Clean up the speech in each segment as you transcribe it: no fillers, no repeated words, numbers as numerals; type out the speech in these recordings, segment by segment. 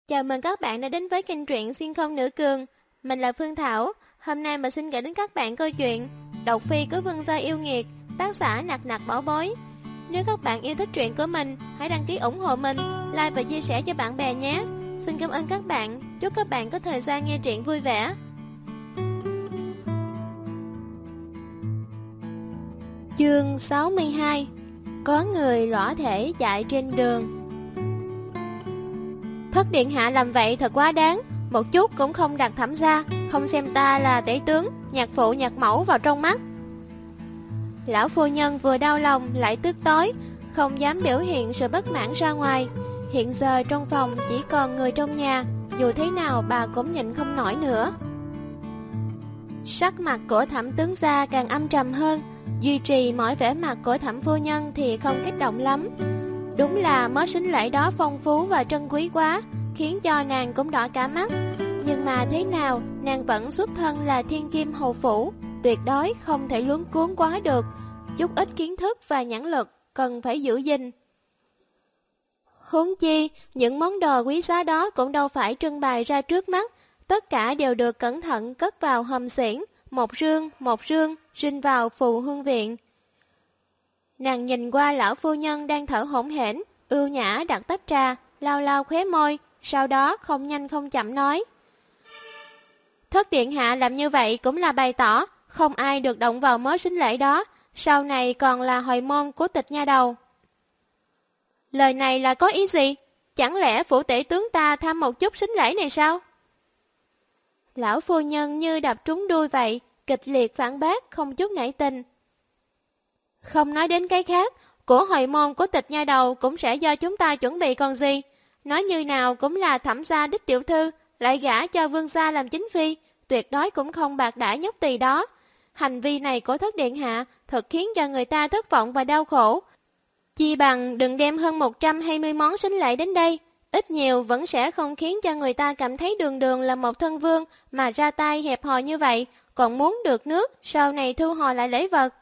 Chào mừng các bạn đã đến với kênh truyện Xuyên Không Nữ Cường. Mình là Phương Thảo. Hôm nay mình xin gửi đến các bạn câu chuyện Độc Phi của Vương Gia Yêu Nghiệt, tác giả Nặc Nặc Bảo Bối. Nếu các bạn yêu thích truyện của mình, hãy đăng ký ủng hộ mình, like và chia sẻ cho bạn bè nhé. Xin cảm ơn các bạn. Chúc các bạn có thời gian nghe truyện vui vẻ. Chương 62. Có người lõa thể chạy trên đường. Thất điện hạ làm vậy thật quá đáng, một chút cũng không đặt Thẩm gia, không xem ta là tể tướng, nhạc phụ nhạc mẫu vào trong mắt. Lão phu nhân vừa đau lòng lại tức tối, không dám biểu hiện sự bất mãn ra ngoài. Hiện giờ trong phòng chỉ còn người trong nhà, dù thế nào bà cũng nhịn không nổi nữa. Sắc mặt của Thẩm tướng gia càng âm trầm hơn, duy trì mọi vẻ mặt của Thẩm phu nhân thì không kích động lắm. Đúng là mớ sính lễ đó phong phú và trân quý quá, khiến cho nàng cũng đỏ cả mắt. Nhưng mà thế nào, nàng vẫn xuất thân là thiên kim hầu phủ, tuyệt đối không thể luống cuốn quá được. Chút ít kiến thức và nhãn lực cần phải giữ gìn. Huống chi, những món đồ quý giá đó cũng đâu phải trưng bày ra trước mắt, tất cả đều được cẩn thận cất vào hòm xiển, một rương, rinh vào phù hương viện. Nàng nhìn qua lão phu nhân đang thở hổn hển, ưu nhã đặt tách trà, lau lau khóe môi, sau đó không nhanh không chậm nói: Thất điện hạ làm như vậy cũng là bày tỏ không ai được động vào mớ sính lễ đó, sau này còn là hồi môn của Tịch nha đầu. Lời này là có ý gì? Chẳng lẽ phủ tể tướng ta tham một chút sính lễ này sao? Lão phu nhân như đập trúng đuôi vậy, kịch liệt phản bác không chút nể tình. Không nói đến cái khác, của hồi môn của Tịch nha đầu cũng sẽ do chúng ta chuẩn bị còn gì. Nói như nào cũng là Thẩm gia đích tiểu thư, lại gả cho Vương gia làm chính phi, tuyệt đối cũng không bạc đãi nhóc tỳ đó. Hành vi này của Thất điện hạ thật khiến cho người ta thất vọng và đau khổ. Chi bằng đừng đem hơn 120 món sính lễ đến đây, ít nhiều vẫn sẽ không khiến cho người ta cảm thấy đường đường là một thân vương mà ra tay hẹp hòi như vậy, còn muốn được nước, sau này thu hồi lại lễ vật.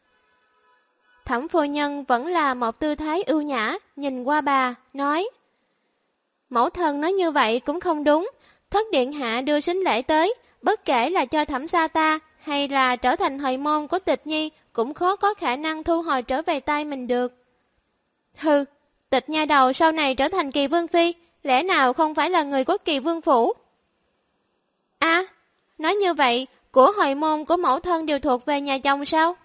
Thẩm phu nhân vẫn là một tư thái ưu nhã, nhìn qua bà, nói: Mẫu thân nói như vậy cũng không đúng, Thất điện hạ đưa sính lễ tới, bất kể là cho Thẩm gia ta hay là trở thành hồi môn của Tịch nhi, cũng khó có khả năng thu hồi trở về tay mình được. Hừ, Tịch nha đầu sau này trở thành Kỳ vương phi, lẽ nào không phải là người của Kỳ vương phủ? À, nói như vậy, của hồi môn của mẫu thân đều thuộc về nhà chồng sao?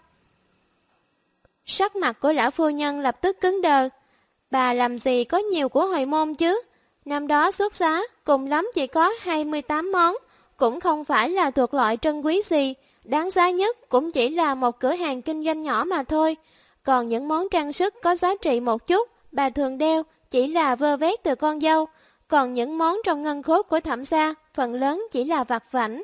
Sắc mặt của lão phu nhân lập tức cứng đờ. Bà làm gì có nhiều của hồi môn chứ? Năm đó xuất giá cùng lắm chỉ có 28 món, cũng không phải là thuộc loại trân quý gì, đáng giá nhất cũng chỉ là một cửa hàng kinh doanh nhỏ mà thôi. Còn những món trang sức có giá trị một chút, bà thường đeo chỉ là vơ vét từ con dâu, còn những món trong ngân khố của Thẩm gia phần lớn chỉ là vặt vãnh.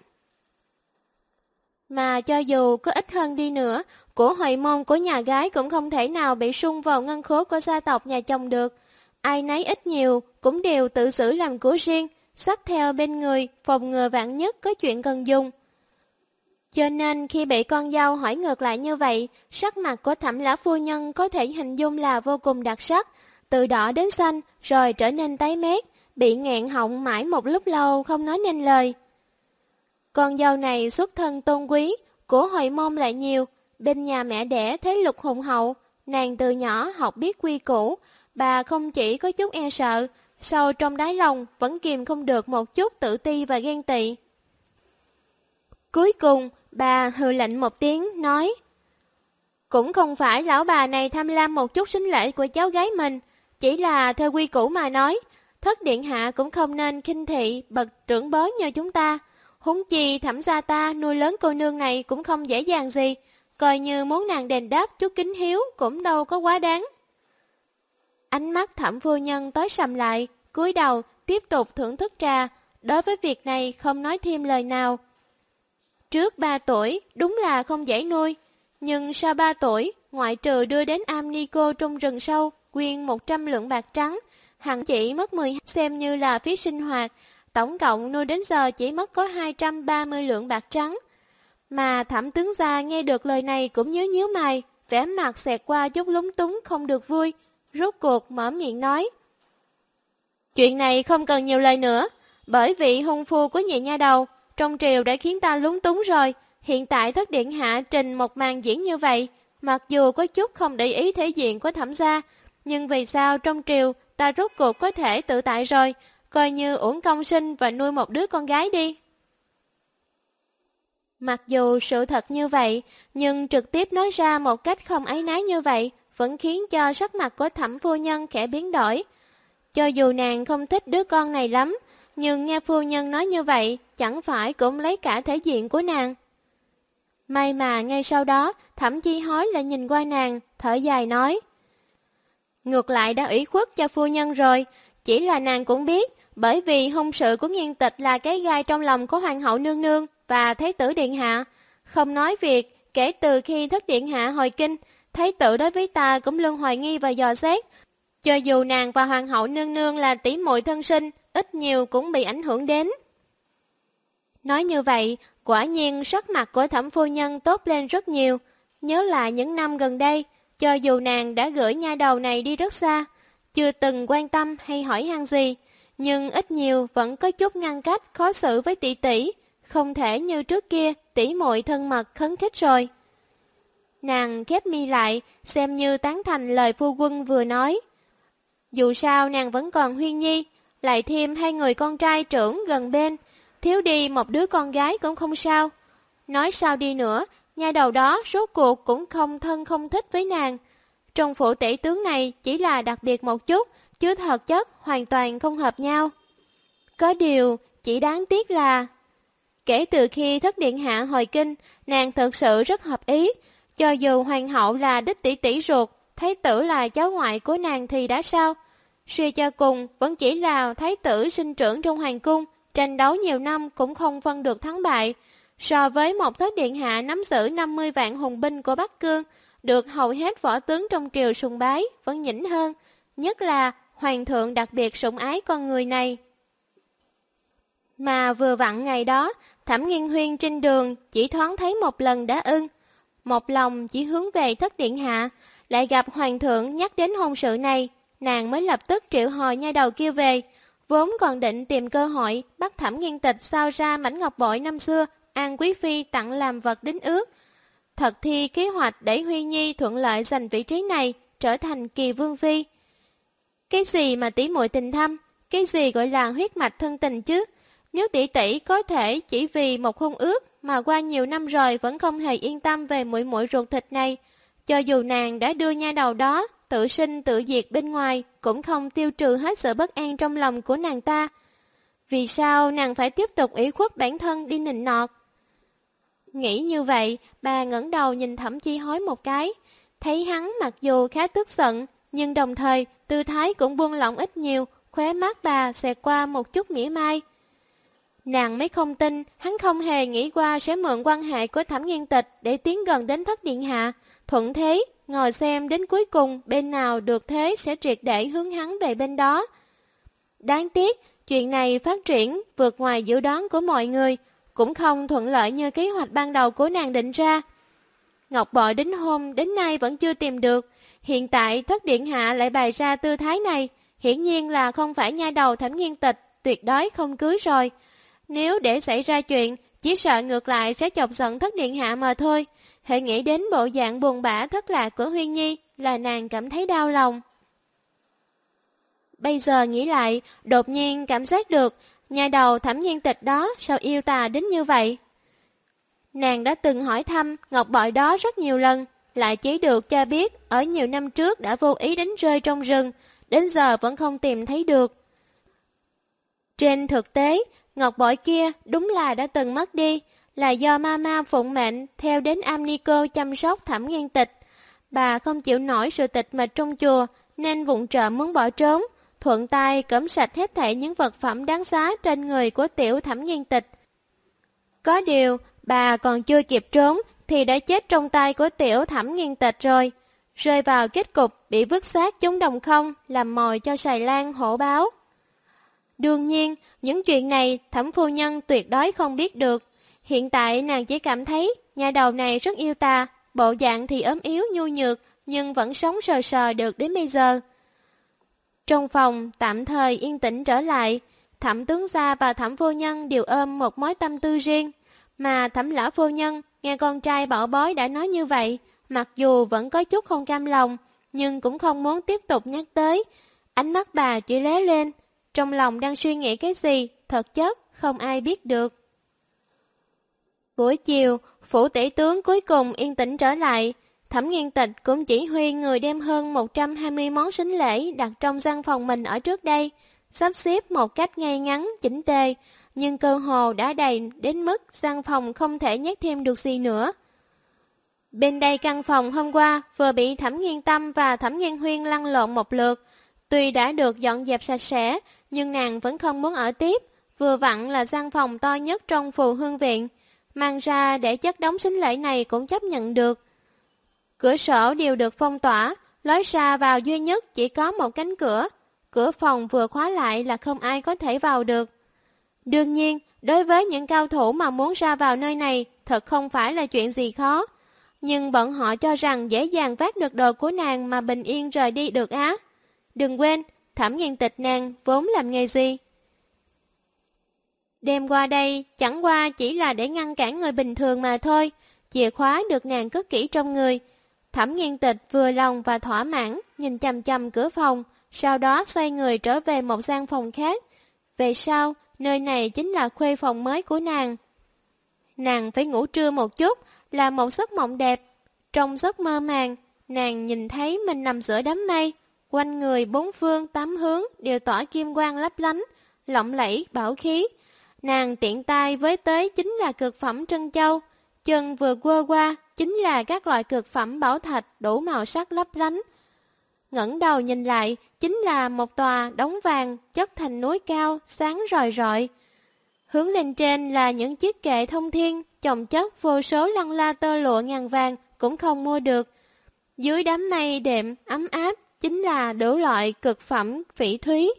Mà cho dù có ít hơn đi nữa, của hồi môn của nhà gái cũng không thể nào bị sung vào ngân khố của gia tộc nhà chồng được. Ai nấy ít nhiều cũng đều tự xử làm của riêng, xách theo bên người, phòng ngừa vạn nhất có chuyện cần dùng. Cho nên khi bị con dâu hỏi ngược lại như vậy, sắc mặt của Thẩm lão phu nhân có thể hình dung là vô cùng đặc sắc, từ đỏ đến xanh rồi trở nên tái mét, bị nghẹn họng mãi một lúc lâu không nói nên lời. Con dâu này xuất thân tôn quý, của hồi môn lại nhiều, bên nhà mẹ đẻ thế lực hùng hậu, nàng từ nhỏ học biết quy củ, bà không chỉ có chút e sợ, sâu trong đáy lòng vẫn kìm không được một chút tự ti và ghen tị. Cuối cùng, bà hừ lạnh một tiếng, nói: Cũng không phải lão bà này tham lam một chút sính lễ của cháu gái mình, chỉ là theo quy củ mà nói, Thất điện hạ cũng không nên khinh thị bậc trưởng bối như chúng ta. Huống chi Thẩm gia ta nuôi lớn cô nương này cũng không dễ dàng gì, coi như muốn nàng đền đáp chút kính hiếu cũng đâu có quá đáng. Ánh mắt Thẩm phu nhân tối sầm lại, cúi đầu tiếp tục thưởng thức trà, đối với việc này không nói thêm lời nào. Trước 3 tuổi đúng là không dễ nuôi, nhưng sau 3 tuổi, ngoại trừ đưa đến am ni cô trong rừng sâu, quyên 100 lượng bạc trắng, hẳn chỉ mất 10 xem như là phí sinh hoạt, tổng cộng nuôi đến giờ chỉ mất có 230 lượng bạc trắng. Mà Thẩm tướng gia nghe được lời này cũng nhíu mày, vẻ mặt xẹt qua chút lúng túng không được vui, rốt cuộc mở miệng nói: Chuyện này không cần nhiều lời nữa, bởi vì hung phu của nhị nha đầu trong triều đã khiến ta lúng túng rồi. Hiện tại thất điện hạ trình một màn diễn như vậy, mặc dù có chút không để ý thể diện của Thẩm gia, nhưng vì sao trong triều ta rốt cuộc có thể tự tại rồi, coi như uổng công sinh và nuôi một đứa con gái đi. Mặc dù sự thật như vậy, nhưng trực tiếp nói ra một cách không áy náy như vậy vẫn khiến cho sắc mặt của Thẩm phu nhân khẽ biến đổi. Cho dù nàng không thích đứa con này lắm, nhưng nghe phu nhân nói như vậy chẳng phải cũng lấy cả thể diện của nàng. May mà ngay sau đó Thẩm Chi Hối lại nhìn qua nàng, thở dài nói: ngược lại đã ủy khuất cho phu nhân rồi, chỉ là nàng cũng biết, bởi vì hôn sự của Nghiên Tịch là cái gai trong lòng của hoàng hậu nương nương và thái tử điện hạ. Không nói việc, kể từ khi thất điện hạ hồi kinh, thái tử đối với ta cũng luôn hoài nghi và dò xét. Cho dù nàng và hoàng hậu nương nương là tỷ muội thân sinh, ít nhiều cũng bị ảnh hưởng đến. Nói như vậy, quả nhiên sắc mặt của Thẩm phu nhân tốt lên rất nhiều. Nhớ lại những năm gần đây, cho dù nàng đã gửi nha đầu này đi rất xa, chưa từng quan tâm hay hỏi han gì, nhưng ít nhiều vẫn có chút ngăn cách khó xử với tỷ tỷ, không thể như trước kia tỷ muội thân mật khấn khích rồi. Nàng khép mi lại, xem như tán thành lời phu quân vừa nói. Dù sao nàng vẫn còn Huyên Nhi, lại thêm hai người con trai trưởng gần bên, thiếu đi một đứa con gái cũng không sao. Nói sao đi nữa, nha đầu đó rốt cuộc cũng không thân không thích với nàng. Trong phủ tể tướng này chỉ là đặc biệt một chút, chứ thật chất hoàn toàn không hợp nhau. Có điều, chỉ đáng tiếc là kể từ khi thất điện hạ hồi kinh, nàng thực sự rất hợp ý. Cho dù hoàng hậu là đích tỷ tỷ ruột, thái tử là cháu ngoại của nàng thì đã sao? Suy cho cùng, vẫn chỉ là thái tử sinh trưởng trong hoàng cung, tranh đấu nhiều năm cũng không phân được thắng bại. So với một thất điện hạ nắm giữ 50 vạn hùng binh của Bắc Cương, được hầu hết võ tướng trong triều sùng bái, vẫn nhỉnh hơn. Nhất là hoàng thượng đặc biệt sủng ái con người này. Mà vừa vặn ngày đó, Thẩm Nghiên Huyên trên đường chỉ thoáng thấy một lần đã ưng. Một lòng chỉ hướng về thất điện hạ, lại gặp hoàng thượng nhắc đến hôn sự này, nàng mới lập tức triệu hồi nha đầu kia về. Vốn còn định tìm cơ hội bắt Thẩm Nghiên Tịch sao ra mảnh ngọc bội năm xưa, An Quý Phi tặng làm vật đính ước. Thật thi kế hoạch để Huy Nhi thuận lợi giành vị trí này, trở thành kỳ vương phi. Cái gì mà tỷ muội tình thâm, cái gì gọi là huyết mạch thân tình chứ? Nếu tỷ tỷ có thể chỉ vì một hôn ước mà qua nhiều năm rồi vẫn không hề yên tâm về muội muội ruột thịt này, cho dù nàng đã đưa nha đầu đó tự sinh tự diệt bên ngoài, cũng không tiêu trừ hết sự bất an trong lòng của nàng ta. Vì sao nàng phải tiếp tục ủy khuất bản thân đi nịnh nọt? Nghĩ như vậy, bà ngẩng đầu nhìn Thẩm Chi Hối một cái, thấy hắn mặc dù khá tức giận, nhưng đồng thời tư thái cũng buông lỏng ít nhiều, khóe mắt bà xẹt qua một chút mỉa mai. Nàng mới không tin, hắn không hề nghĩ qua sẽ mượn quan hệ của Thẩm Nghiên Tịch để tiến gần đến thất điện hạ, thuận thế, ngồi xem đến cuối cùng bên nào được thế sẽ triệt để hướng hắn về bên đó. Đáng tiếc, chuyện này phát triển vượt ngoài dự đoán của mọi người, cũng không thuận lợi như kế hoạch ban đầu của nàng định ra. Ngọc bội đính hôn đến nay vẫn chưa tìm được, hiện tại thất điện hạ lại bày ra tư thái này, hiển nhiên là không phải nha đầu Thẩm Nghiên Tịch, tuyệt đối không cưới rồi. Nếu để xảy ra chuyện, chỉ sợ ngược lại sẽ chọc giận thất điện hạ mà thôi. Hãy nghĩ đến bộ dạng buồn bã thất lạc của Huyên Nhi là nàng cảm thấy đau lòng. Bây giờ nghĩ lại, đột nhiên cảm giác được nhà đầu Thẩm Nghiên Tịch đó sao yêu tà đến như vậy. Nàng đã từng hỏi thăm ngọc bội đó rất nhiều lần, lại chỉ được cho biết ở nhiều năm trước đã vô ý đánh rơi trong rừng, đến giờ vẫn không tìm thấy được. Trên thực tế, ngọc bội kia đúng là đã từng mất đi, là do Mama phụng mệnh theo đến Am Ni Cô chăm sóc Thẩm Nghiên Tịch. Bà không chịu nổi sự tịch mịch trong chùa nên vụng trộm muốn bỏ trốn, thuận tay cõm sạch hết thảy những vật phẩm đáng giá trên người của tiểu Thẩm Nghiên Tịch. Có điều, bà còn chưa kịp trốn thì đã chết trong tay của tiểu Thẩm Nghiên Tịch rồi, rơi vào kết cục bị vứt xác chúng đồng không làm mồi cho Sài Lan hổ báo. Đương nhiên, những chuyện này Thẩm phu nhân tuyệt đối không biết được. Hiện tại nàng chỉ cảm thấy nhà đầu này rất yêu ta, bộ dạng thì ốm yếu nhu nhược, nhưng vẫn sống sờ sờ được đến bây giờ. Trong phòng tạm thời yên tĩnh trở lại, Thẩm tướng gia và Thẩm phu nhân đều ôm một mối tâm tư riêng, mà Thẩm lão phu nhân nghe con trai bảo bối đã nói như vậy, mặc dù vẫn có chút không cam lòng, nhưng cũng không muốn tiếp tục nhắc tới. Ánh mắt bà chỉ lóe lên, trong lòng đang suy nghĩ cái gì, thật chất không ai biết được. Buổi chiều, phủ tỷ tướng cuối cùng yên tĩnh trở lại. Thẩm Nghiên Tịch cũng chỉ huy người đem hơn 120 món sính lễ đặt trong gian phòng mình ở trước đây, sắp xếp một cách ngay ngắn, chỉnh tề, nhưng cơ hồ đã đầy đến mức gian phòng không thể nhét thêm được gì nữa. Bên đây căn phòng hôm qua vừa bị Thẩm Nghiên Tâm và Thẩm Nghiên Huyên lăn lộn một lượt. Tuy đã được dọn dẹp sạch sẽ, nhưng nàng vẫn không muốn ở tiếp, vừa vặn là gian phòng to nhất trong Phù Hương Viện. Mang ra để chất đống sính lễ này cũng chấp nhận được. Cửa sổ đều được phong tỏa, lối ra vào duy nhất chỉ có một cánh cửa. Cửa phòng vừa khóa lại là không ai có thể vào được. Đương nhiên, đối với những cao thủ mà muốn ra vào nơi này, thật không phải là chuyện gì khó. Nhưng bọn họ cho rằng dễ dàng vác được đồ của nàng mà bình yên rời đi được á. Đừng quên, Thẩm Nghiên Tịch nàng vốn làm nghề gì? Đem qua đây chẳng qua chỉ là để ngăn cản người bình thường mà thôi. Chìa khóa được nàng cất kỹ trong người. Thẩm Nghiên Tịch vừa lòng và thỏa mãn, nhìn chằm chằm cửa phòng, sau đó xoay người trở về một gian phòng khác. Về sau, nơi này chính là khuê phòng mới của nàng. Nàng phải ngủ trưa một chút, là một giấc mộng đẹp. Trong giấc mơ màng, nàng nhìn thấy mình nằm giữa đám mây, quanh người bốn phương tám hướng đều tỏa kim quang lấp lánh, lộng lẫy bảo khí. Nàng tiện tay với tới chính là cực phẩm trân châu, chân vừa quơ qua chính là các loại cực phẩm bảo thạch đủ màu sắc lấp lánh. Ngẩng đầu nhìn lại chính là một tòa đống vàng chất thành núi cao sáng rọi rọi. Hướng lên trên là những chiếc kệ thông thiên chồng chất vô số lăng la tơ lụa ngàn vàng cũng không mua được. Dưới đám mây đệm ấm áp chính là đủ loại cực phẩm phỉ thúy.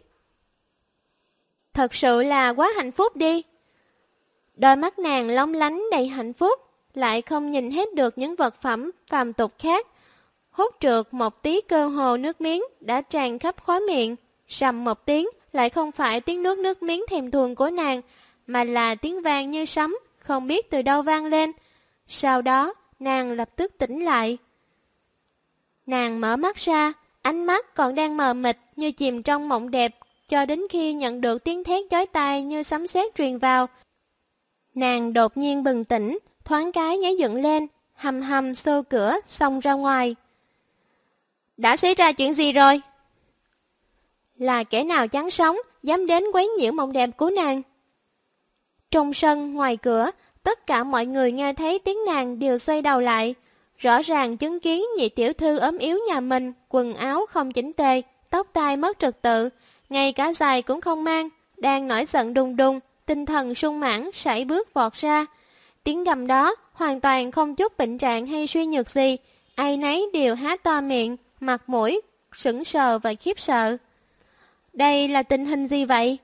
Thật sự là quá hạnh phúc đi. Đôi mắt nàng long lánh đầy hạnh phúc, lại không nhìn hết được những vật phẩm phàm tục khác. Hút trượt một tí cơ hồ nước miếng đã tràn khắp khóe miệng. Rầm một tiếng lại không phải tiếng nước miếng thèm thuồng của nàng, mà là tiếng vang như sấm, không biết từ đâu vang lên. Sau đó, nàng lập tức tỉnh lại. Nàng mở mắt ra, ánh mắt còn đang mờ mịt như chìm trong mộng đẹp, cho đến khi nhận được tiếng thét chói tai như sấm sét truyền vào. Nàng đột nhiên bừng tỉnh, thoáng cái nhảy dựng lên, hầm hầm xô cửa xông ra ngoài. Đã xảy ra chuyện gì rồi? Là kẻ nào chán sống, dám đến quấy nhiễu mộng đẹp của nàng? Trong sân, ngoài cửa, tất cả mọi người nghe thấy tiếng nàng đều xoay đầu lại. Rõ ràng chứng kiến nhị tiểu thư ốm yếu nhà mình, quần áo không chỉnh tề, tóc tai mất trật tự, ngay cả giày cũng không mang, đang nổi giận đùng đùng, tinh thần sung mãn, sải bước vọt ra. Tiếng gầm đó hoàn toàn không chút bệnh trạng hay suy nhược gì, ai nấy đều há to miệng, mặt mũi sững sờ và khiếp sợ. Đây là tình hình gì vậy?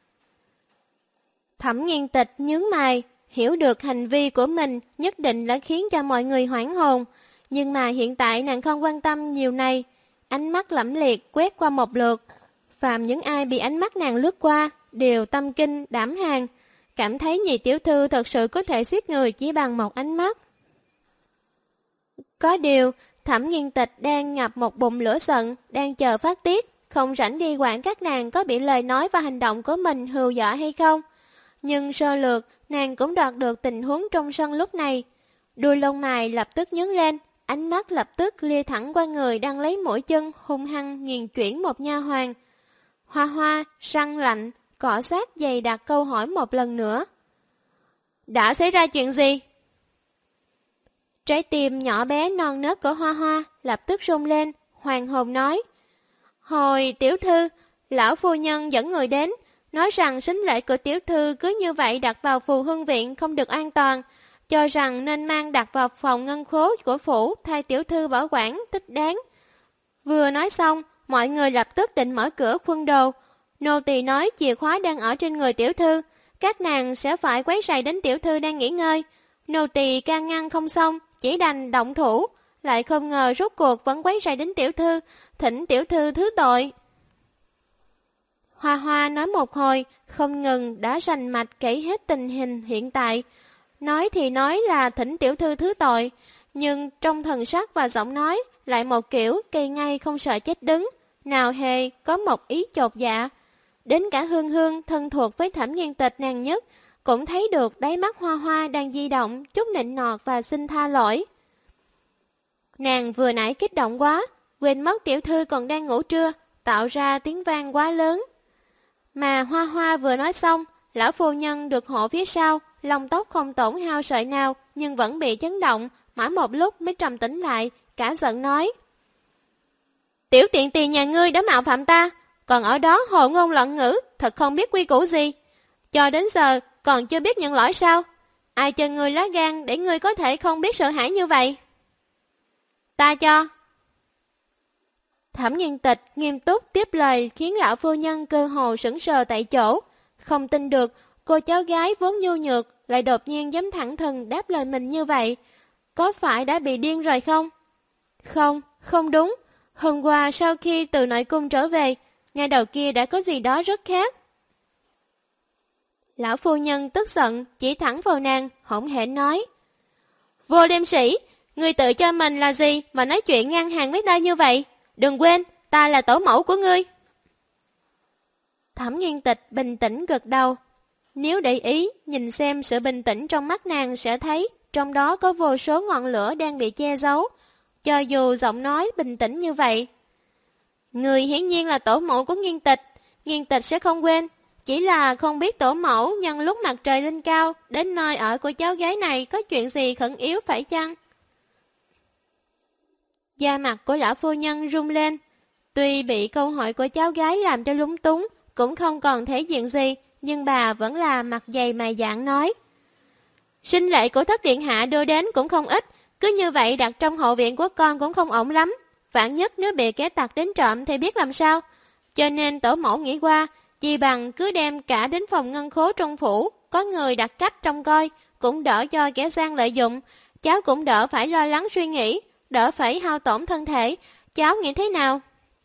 Thẩm Nghiên Tịch nhướng mày, hiểu được hành vi của mình nhất định đã khiến cho mọi người hoảng hồn, nhưng mà hiện tại nàng không quan tâm nhiều này. Ánh mắt lẫm liệt quét qua một lượt, phàm những ai bị ánh mắt nàng lướt qua đều tâm kinh đảm hàng, cảm thấy nhị tiểu thư thật sự có thể giết người chỉ bằng một ánh mắt. Có điều, Thẩm Nghiên Tịch đang ngập một bụng lửa giận, đang chờ phát tiết, không rảnh đi quản các nàng có bị lời nói và hành động của mình hù dọa hay không. Nhưng sơ lược, nàng cũng đoạt được tình huống trong sân lúc này. Đuôi lông mày lập tức nhướng lên, ánh mắt lập tức lia thẳng qua người đang lấy mũi chân hung hăng nghiền chuyển một nha hoàn. Hoa Hoa, răng lạnh, cọ sát dày đặc câu hỏi một lần nữa. Đã xảy ra chuyện gì? Trái tim nhỏ bé non nớt của Hoa Hoa lập tức rung lên, hoàng hồn nói. Hồi tiểu thư, lão phu nhân dẫn người đến, nói rằng sính lễ của tiểu thư cứ như vậy đặt vào Phù Hương Viện không được an toàn, cho rằng nên mang đặt vào phòng ngân khố của phủ thay tiểu thư bảo quản tích đáng. Vừa nói xong, mọi người lập tức định mở cửa khuân đồ. Nô tỳ nói chìa khóa đang ở trên người tiểu thư, các nàng sẽ phải quấy rầy đến tiểu thư đang nghỉ ngơi. Nô tỳ can ngăn không xong, chỉ đành động thủ, lại không ngờ rốt cuộc vẫn quấy rầy đến tiểu thư, thỉnh tiểu thư thứ tội. Hoa Hoa nói một hồi, không ngừng đã rành mạch kể hết tình hình hiện tại. Nói thì nói là thỉnh tiểu thư thứ tội, nhưng trong thần sắc và giọng nói lại một kiểu cây ngay không sợ chết đứng, nào hề có một ý chột dạ. Đến cả Hương Hương thân thuộc với Thẩm Nghiên Tịch nàng nhất, cũng thấy được đáy mắt Hoa Hoa đang di động chút nịnh nọt và xin tha lỗi. Nàng vừa nãy kích động quá, quên mất tiểu thư còn đang ngủ trưa, tạo ra tiếng vang quá lớn. Mà Hoa Hoa vừa nói xong, lão phu nhân được hộ phía sau, lông tóc không tổn hao sợi nào, nhưng vẫn bị chấn động, mãi một lúc mới trầm tĩnh lại, cả giận nói. Tiểu tiện tỳ nhà ngươi đã mạo phạm ta, còn ở đó hồ ngôn loạn ngữ, thật không biết quy củ gì. Cho đến giờ còn chưa biết nhận lỗi sao? Ai cho ngươi lá gan để ngươi có thể không biết sợ hãi như vậy? Ta cho. Thẩm Nghiên Tịch nghiêm túc tiếp lời khiến lão phu nhân cơ hồ sững sờ tại chỗ. Không tin được cô cháu gái vốn nhu nhược lại đột nhiên dám thẳng thừng đáp lời mình như vậy. Có phải đã bị điên rồi không? Không, không đúng. Hôm qua sau khi từ nội cung trở về, ngay đầu kia đã có gì đó rất khác. Lão phu nhân tức giận, chỉ thẳng vào nàng, hỗn hển nói. Vô liêm sĩ, ngươi tự cho mình là gì mà nói chuyện ngang hàng với ta như vậy? Đừng quên, ta là tổ mẫu của ngươi. Thẩm Nghiên Tịch bình tĩnh gật đầu. Nếu để ý, nhìn xem sự bình tĩnh trong mắt nàng sẽ thấy trong đó có vô số ngọn lửa đang bị che giấu. Cho dù giọng nói bình tĩnh như vậy. Người hiển nhiên là tổ mẫu của Nghiên Tịch sẽ không quên. Chỉ là không biết tổ mẫu nhân lúc mặt trời lên cao đến nơi ở của cháu gái này có chuyện gì khẩn yếu phải chăng? Da mặt của lão phu nhân rung lên. Tuy bị câu hỏi của cháu gái làm cho lúng túng, cũng không còn thể diện gì, nhưng bà vẫn là mặt dày mày dạn nói. Sinh lệ của thất điện hạ đưa đến cũng không ít, cứ như vậy đặt trong hậu viện của con cũng không ổn lắm. Vạn nhất nếu bị kẻ tặc đến trộm thì biết làm sao. Cho nên tổ mẫu nghĩ qua, chỉ bằng cứ đem cả đến phòng ngân khố trong phủ, có người đặt cách trông coi, cũng đỡ cho kẻ gian lợi dụng. Cháu cũng đỡ phải lo lắng suy nghĩ, đỡ phải hao tổn thân thể. Cháu nghĩ thế nào?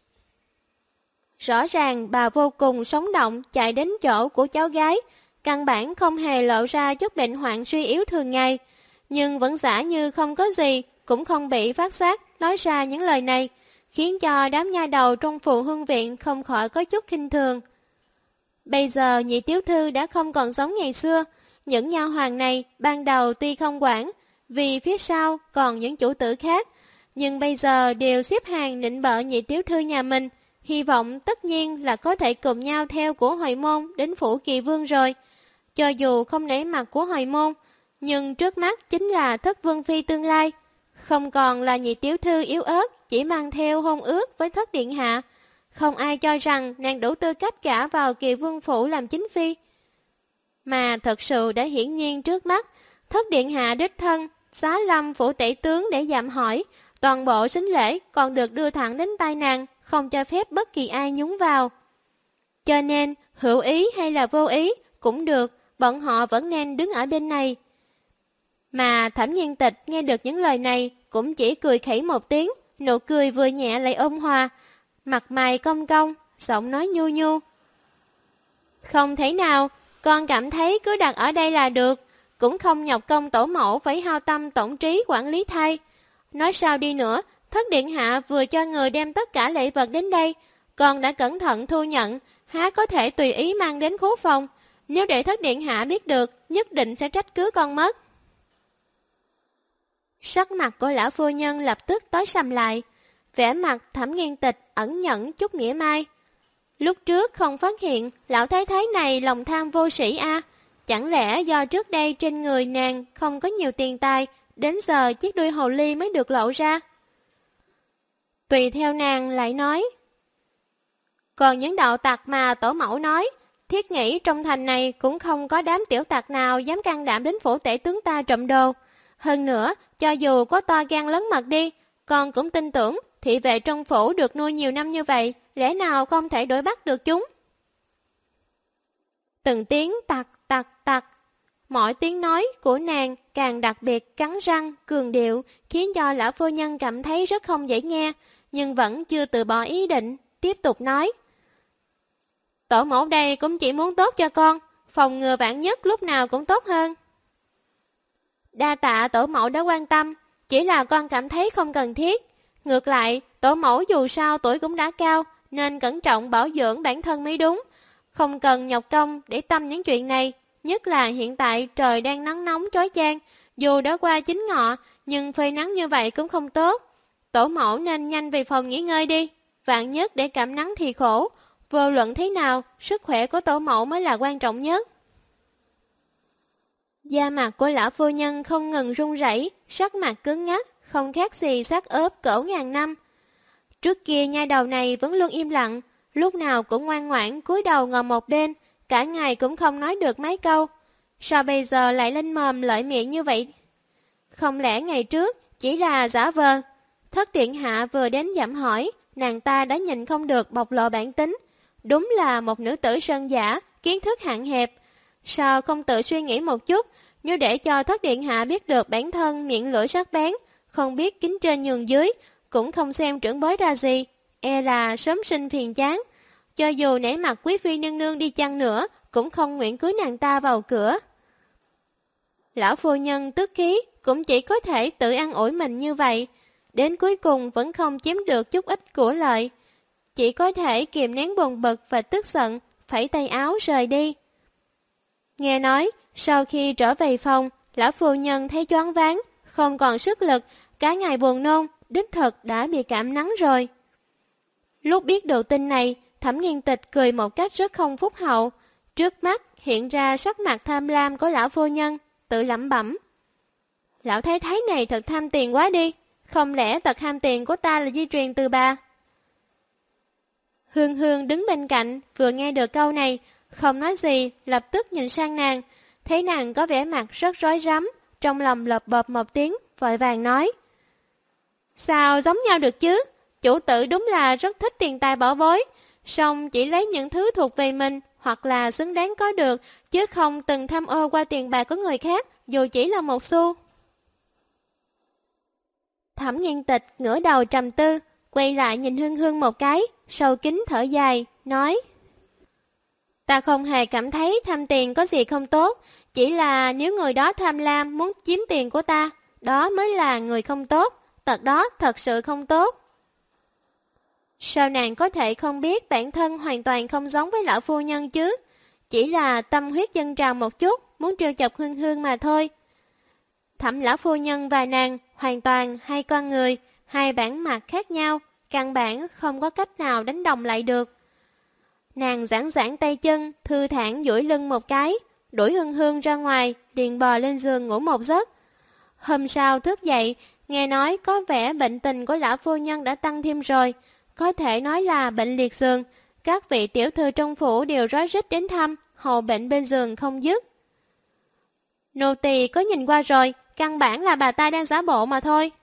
Rõ ràng bà vô cùng sống động chạy đến chỗ của cháu gái, căn bản không hề lộ ra chút bệnh hoạn suy yếu thường ngày, nhưng vẫn giả như không có gì, cũng không bị phát giác nói ra những lời này, khiến cho đám nha đầu trong Phù Hương Viện không khỏi có chút khinh thường. Bây giờ nhị tiểu thư đã không còn giống ngày xưa, những nha hoàn này ban đầu tuy không quản, vì phía sau còn những chủ tử khác, nhưng bây giờ đều xếp hàng nịnh bợ nhị tiểu thư nhà mình, hy vọng tất nhiên là có thể cùng nhau theo của Hoài Môn đến phủ Kỳ Vương rồi. Cho dù không nể mặt của Hoài Môn, nhưng trước mắt chính là thất vương phi tương lai, không còn là nhị tiểu thư yếu ớt chỉ mang theo hôn ước với thất điện hạ. Không ai cho rằng nàng đủ tư cách gả vào Kỳ Vương phủ làm chính phi. Mà thật sự đã hiển nhiên trước mắt, thất điện hạ đích thân xá lâm phủ tể tướng để dạm hỏi, toàn bộ sính lễ còn được đưa thẳng đến tay nàng, không cho phép bất kỳ ai nhúng vào. Cho nên, hữu ý hay là vô ý cũng được, bọn họ vẫn nên đứng ở bên này. Mà Thẩm Nghiên Tịch nghe được những lời này cũng chỉ cười khẩy một tiếng, nụ cười vừa nhẹ lại ôn hòa, mặt mày cong cong, giọng nói nhu nhu. Không thể nào, con cảm thấy cứ đặt ở đây là được, cũng không nhọc công tổ mẫu phải hao tâm tổn trí quản lý thay. Nói sao đi nữa, thất điện hạ vừa cho người đem tất cả lễ vật đến đây, con đã cẩn thận thu nhận, há có thể tùy ý mang đến khố phòng. Nếu để thất điện hạ biết được, nhất định sẽ trách cứ con mất. Sắc mặt của lão phu nhân lập tức tối sầm lại, vẻ mặt Thẩm Nghiên Tịch ẩn nhẫn chút mỉa mai. Lúc trước không phát hiện lão thái thái này lòng tham vô sĩ a, chẳng lẽ do trước đây trên người nàng không có nhiều tiền tài, đến giờ chiếc đuôi hồ ly mới được lộ ra. Tùy theo nàng lại nói. Còn những đạo tặc mà tổ mẫu nói, thiết nghĩ trong thành này cũng không có đám tiểu tặc nào dám can đảm đến phủ tể tướng ta trộm đồ. Hơn nữa, cho dù có to gan lớn mật đi, con cũng tin tưởng thị vệ trong phủ được nuôi nhiều năm như vậy, lẽ nào không thể đuổi bắt được chúng. Từng tiếng tặc tặc tặc, mỗi tiếng nói của nàng càng đặc biệt cắn răng, cường điệu, khiến cho lão phu nhân cảm thấy rất không dễ nghe, nhưng vẫn chưa từ bỏ ý định, tiếp tục nói. Tổ mẫu đây cũng chỉ muốn tốt cho con, phòng ngừa vạn nhất lúc nào cũng tốt hơn. Đa tạ tổ mẫu đã quan tâm, chỉ là con cảm thấy không cần thiết. Ngược lại, tổ mẫu dù sao tuổi cũng đã cao, nên cẩn trọng bảo dưỡng bản thân mới đúng. Không cần nhọc công để tâm những chuyện này, nhất là hiện tại trời đang nắng nóng chói chang. Dù đã qua chính ngọ, nhưng phơi nắng như vậy cũng không tốt. Tổ mẫu nên nhanh về phòng nghỉ ngơi đi, vạn nhất để cảm nắng thì khổ. Vô luận thế nào, sức khỏe của tổ mẫu mới là quan trọng nhất. Da mặt của lão phu nhân không ngừng run rẩy, sắc mặt cứng ngắc, không khác gì xác ướp cỡ ngàn năm. Trước kia nha đầu này vẫn luôn im lặng, lúc nào cũng ngoan ngoãn cúi đầu ngồi một bên, cả ngày cũng không nói được mấy câu. Sao bây giờ lại lên mồm lợi miệng như vậy? Không lẽ ngày trước chỉ là giả vờ? Thất điện hạ vừa đến dặm hỏi, nàng ta đã nhìn không được bộc lộ bản tính. Đúng là một nữ tử sơn giả, kiến thức hạn hẹp. Sao không tự suy nghĩ một chút, nếu để cho thất điện hạ biết được bản thân miệng lưỡi sắc bén, không biết kính trên nhường dưới, cũng không xem trưởng bối ra gì, e là sớm sinh phiền chán. Cho dù nể mặt quý phi nương nương đi chăng nữa, cũng không nguyện cưới nàng ta vào cửa. Lão phu nhân tức khí, cũng chỉ có thể tự an ủi mình như vậy. Đến cuối cùng vẫn không chiếm được chút ít của lợi. Chỉ có thể kìm nén buồn bực và tức giận, phẩy tay áo rời đi. Nghe nói, sau khi trở về phòng, lão phu nhân thấy choáng váng, không còn sức lực, cả ngày buồn nôn, đích thực đã bị cảm nắng rồi. Lúc biết được tin này, Thẩm Nghiên Tịch cười một cách rất không phúc hậu. Trước mắt hiện ra sắc mặt tham lam của lão phu nhân, tự lẩm bẩm. Lão thái thái này thật tham tiền quá đi, không lẽ tật ham tiền của ta là di truyền từ bà? Hương Hương đứng bên cạnh, vừa nghe được câu này, không nói gì, lập tức nhìn sang nàng, thấy nàng có vẻ mặt rất rối rắm, trong lòng lợp bợp một tiếng, vội vàng nói. Sao giống nhau được chứ? Chủ tử đúng là rất thích tiền tài bảo bối, song chỉ lấy những thứ thuộc về mình hoặc là xứng đáng có được, chứ không từng tham ô qua tiền bạc của người khác, dù chỉ là một xu. Thẩm Nghiên Tịch ngửa đầu trầm tư, quay lại nhìn Hương Hương một cái, sâu kín thở dài, nói. Ta không hề cảm thấy tham tiền có gì không tốt, chỉ là nếu người đó tham lam muốn chiếm tiền của ta, đó mới là người không tốt, tật đó thật sự không tốt. Sao nàng có thể không biết bản thân hoàn toàn không giống với lão phu nhân chứ? Chỉ là tâm huyết dâng trào một chút, muốn trêu chọc Hương Hương mà thôi. Thẩm lão phu nhân và nàng hoàn toàn hai con người, hai bản mặt khác nhau, căn bản không có cách nào đánh đồng lại được. Nàng giãn giãn tay chân, thư thản duỗi lưng một cái, đuổi Hương Hương ra ngoài, liền bò lên giường ngủ một giấc. Hôm sau thức dậy, nghe nói có vẻ bệnh tình của lão phu nhân đã tăng thêm rồi, có thể nói là bệnh liệt giường. Các vị tiểu thư trong phủ đều rối rít đến thăm, hầu bệnh bên giường không dứt. Nô tỳ có nhìn qua rồi, căn bản là bà ta đang giả bộ mà thôi.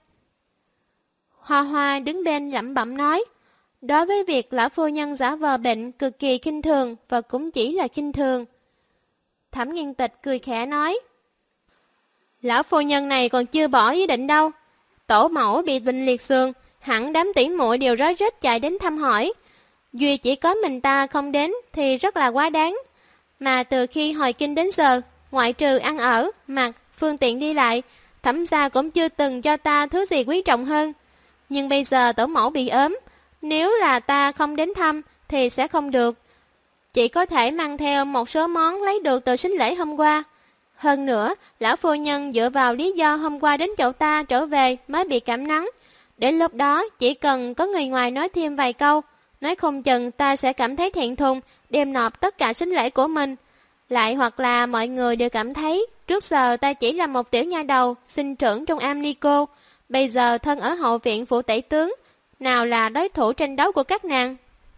Hoa Hoa đứng bên lẩm bẩm nói. Đối với việc lão phu nhân giả vờ bệnh cực kỳ khinh thường và cũng chỉ là khinh thường. Thẩm Nghiên Tịch cười khẽ nói. Lão phu nhân này còn chưa bỏ ý định đâu. Tổ mẫu bị bệnh liệt giường, hẳn đám tỷ muội đều rối rít chạy đến thăm hỏi. Duy chỉ có mình ta không đến thì rất là quá đáng. Mà từ khi hồi kinh đến giờ, ngoại trừ ăn ở, mặc, phương tiện đi lại, Thẩm gia cũng chưa từng cho ta thứ gì quý trọng hơn. Nhưng bây giờ tổ mẫu bị ốm, nếu là ta không đến thăm thì sẽ không được. Chỉ có thể mang theo một số món lấy được từ sính lễ hôm qua. Hơn nữa, lão phu nhân dựa vào lý do hôm qua đến chỗ ta trở về mới bị cảm nắng. Đến lúc đó chỉ cần có người ngoài nói thêm vài câu, nói không chừng ta sẽ cảm thấy thẹn thùng, đem nộp tất cả sính lễ của mình. Lại hoặc là mọi người đều cảm thấy trước giờ ta chỉ là một tiểu nha đầu sinh trưởng trong am ni cô, bây giờ thân ở hậu viện phủ tể tướng, nào là đối thủ tranh đấu của các nàng.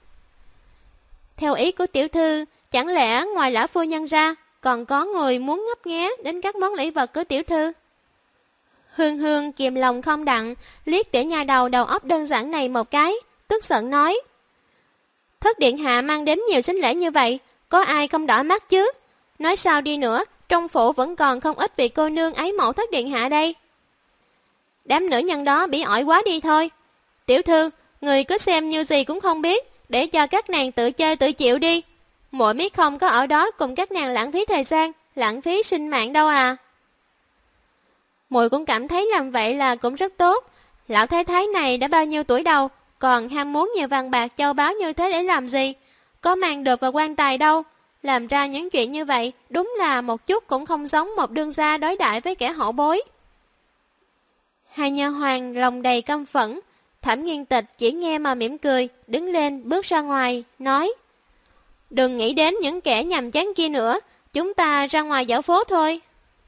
Theo ý của tiểu thư, chẳng lẽ ngoài lão phu nhân ra, còn có người muốn ngấp nghé đến các món lễ vật của tiểu thư? Hương Hương kìm lòng không đặng, liếc tiểu nha đầu đầu óc đơn giản này một cái, tức giận nói. Thất điện hạ mang đến nhiều sính lễ như vậy, có ai không đỏ mắt chứ? Nói sao đi nữa, trong phủ vẫn còn không ít vị cô nương ái mộ thất điện hạ đây. Đám nữ nhân đó bị ỏi quá đi thôi. Tiểu thư, người cứ xem như gì cũng không biết, để cho các nàng tự chơi tự chịu đi. muội biết không có ở đó cùng các nàng lãng phí thời gian, lãng phí sinh mạng đâu à. Muội cũng cảm thấy làm vậy là cũng rất tốt. Lão thái thái này đã bao nhiêu tuổi đâu, còn ham muốn nhiều vàng bạc châu báu như thế để làm gì? Có mang được vào quan tài đâu. Làm ra những chuyện như vậy đúng là một chút cũng không giống một đương gia đối đãi với kẻ hậu bối. Hai nha hoàn lòng đầy căm phẫn. Thẩm Nghiên Tịch chỉ nghe mà mỉm cười, đứng lên bước ra ngoài, nói: đừng nghĩ đến những kẻ nhàm chán kia nữa, chúng ta ra ngoài dạo phố thôi.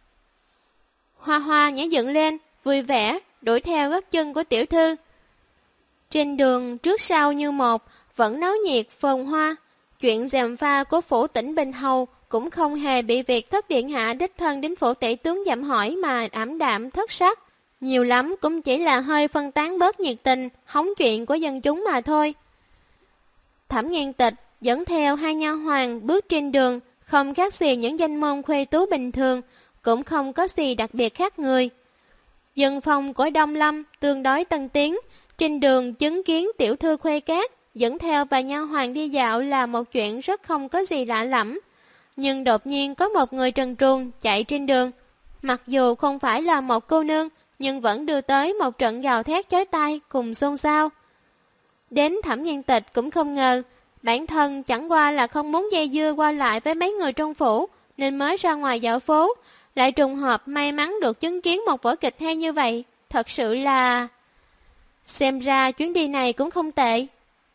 Hoa Hoa nhảy dựng lên, vui vẻ, đuổi theo gót chân của tiểu thư. Trên đường trước sau như một, vẫn náo nhiệt phồn hoa. Chuyện gièm pha của phủ tỉnh Bình Hầu cũng không hề bị việc thất điện hạ đích thân đến phủ tể tướng dặm hỏi mà ảm đạm thất sắc. Nhiều lắm cũng chỉ là hơi phân tán bớt nhiệt tình, hóng chuyện của dân chúng mà thôi. Thẩm Nghiên Tịch dẫn theo hai nha hoàn bước trên đường, không khác gì những danh môn khuê tú bình thường, cũng không có gì đặc biệt khác người. Dân phong của Đông Lâm tương đối tân tiến, trên đường chứng kiến tiểu thư Khuê Cát dẫn theo bà nha hoàn đi dạo là một chuyện rất không có gì lạ lẫm. Nhưng đột nhiên có một người trần truồng chạy trên đường, mặc dù không phải là một cô nương, nhưng vẫn đưa tới một trận gào thét chói tai cùng xôn xao. Đến Thẩm Nghiên Tịch cũng không ngờ, bản thân chẳng qua là không muốn dây dưa qua lại với mấy người trong phủ, nên mới ra ngoài dạo phố, lại trùng hợp may mắn được chứng kiến một vở kịch hay như vậy, thật sự là... Xem ra chuyến đi này cũng không tệ.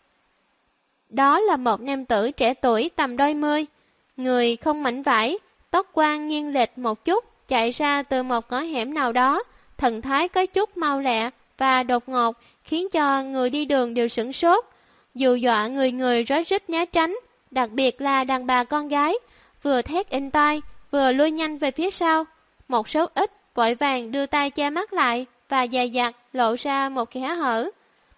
Đó là một nam tử trẻ tuổi tầm đôi mươi, người không mảnh vải, tóc quang nghiêng lệch một chút, chạy ra từ một ngõ hẻm nào đó, thần thái có chút mau lẹ và đột ngột, khiến cho người đi đường đều sửng sốt, dù dọa người người rối rít né tránh, đặc biệt là đàn bà con gái, vừa thét inh tai, vừa lui nhanh về phía sau. Một số ít vội vàng đưa tay che mắt lại và dè dặt lộ ra một kẽ hở.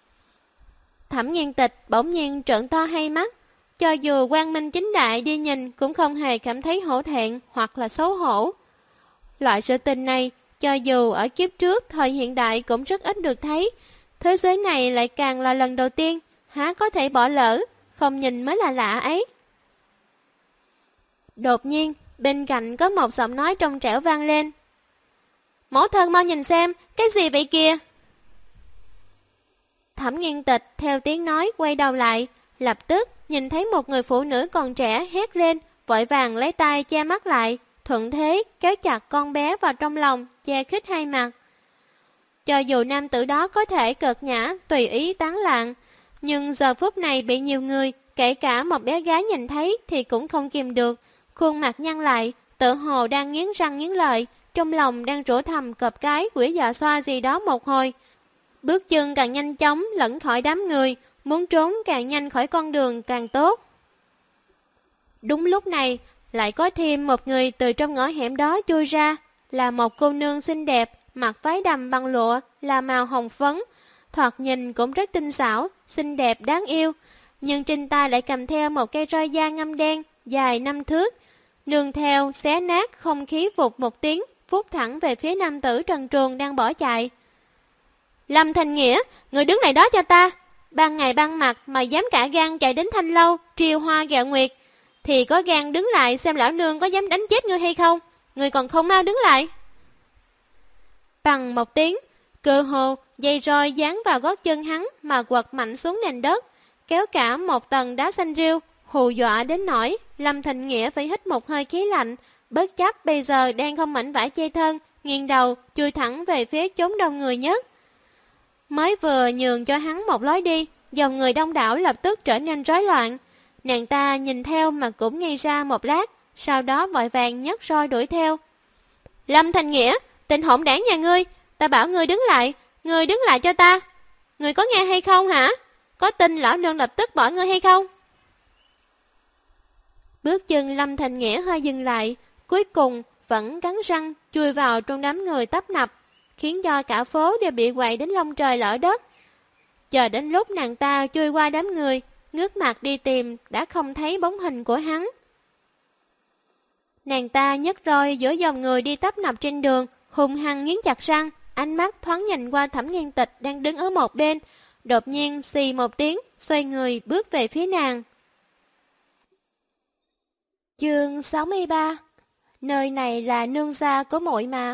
Thẩm Nghiên Tịch bỗng nhiên trợn to hai mắt, cho dù quang minh chính đại đi nhìn cũng không hề cảm thấy hổ thẹn hoặc là xấu hổ. Loại sự tình này, cho dù ở kiếp trước thời hiện đại cũng rất ít được thấy, thế giới này lại càng là lần đầu tiên, há có thể bỏ lỡ, không nhìn mới là lạ ấy. Đột nhiên, bên cạnh có một giọng nói trong trẻo vang lên. Mẫu thân mau nhìn xem, cái gì vậy kìa? Thẩm Nghiên Tịch theo tiếng nói quay đầu lại, lập tức nhìn thấy một người phụ nữ còn trẻ hét lên, vội vàng lấy tay che mắt lại, thuận thế kéo chặt con bé vào trong lòng, che khít hai mặt. Cho dù nam tử đó có thể cợt nhã, tùy ý tán loạn, nhưng giờ phút này bị nhiều người, kể cả một bé gái nhìn thấy thì cũng không kìm được, khuôn mặt nhăn lại, tự hồ đang nghiến răng nghiến lợi, trong lòng đang rủa thầm cọp cái quỷ dạ xoa gì đó một hồi. Bước chân càng nhanh chóng lẫn khỏi đám người, muốn trốn càng nhanh khỏi con đường càng tốt. Đúng lúc này, lại có thêm một người từ trong ngõ hẻm đó chui ra, là một cô nương xinh đẹp, mặc váy đầm bằng lụa, là màu hồng phấn, thoạt nhìn cũng rất tinh xảo, xinh đẹp đáng yêu, nhưng trên tay lại cầm theo một cây roi da ngăm đen, dài 5 thước, nương theo xé nát không khí vụt một tiếng, phút thẳng về phía nam tử trần truồng đang bỏ chạy. Lâm Thành Nghĩa, người đứng lại đó cho ta. Ban ngày ban mặt mà dám cả gan chạy đến Thanh Lâu, triều hoa gẹo nguyệt, thì có gan đứng lại xem lão nương có dám đánh chết ngươi hay không. Ngươi còn không mau đứng lại. Bằng một tiếng, cơ hồ dây roi dán vào gót chân hắn mà quật mạnh xuống nền đất, kéo cả một tầng đá xanh riêu, hù dọa đến nỗi Lâm Thành Nghĩa phải hít một hơi khí lạnh, bất chấp bây giờ đang không mảnh vải che thân, nghiêng đầu chui thẳng về phía chốn đông người nhất. Mới vừa nhường cho hắn một lối đi, dòng người đông đảo lập tức trở nên rối loạn. Nàng ta nhìn theo mà cũng ngây ra một lát, sau đó vội vàng nhấc roi đuổi theo. Lâm Thành Nghĩa, tên hỗn đản nhà ngươi, ta bảo ngươi đứng lại cho ta. Ngươi có nghe hay không hả? Có tin lão nương lập tức bỏ ngươi hay không? Bước chân Lâm Thành Nghĩa hơi dừng lại, cuối cùng vẫn cắn răng chui vào trong đám người tấp nập, khiến cho cả phố đều bị quậy đến lông trời lở đất. Chờ đến lúc nàng ta chui qua đám người, ngước mặt đi tìm, đã không thấy bóng hình của hắn. Nàng ta nhấc roi giữa dòng người đi tấp nập trên đường, hung hăng nghiến chặt răng, ánh mắt thoáng nhìn qua Thẩm Nghiên Tịch đang đứng ở một bên, đột nhiên xì một tiếng, xoay người bước về phía nàng. Chương 63. Nơi này là nương gia của muội mà.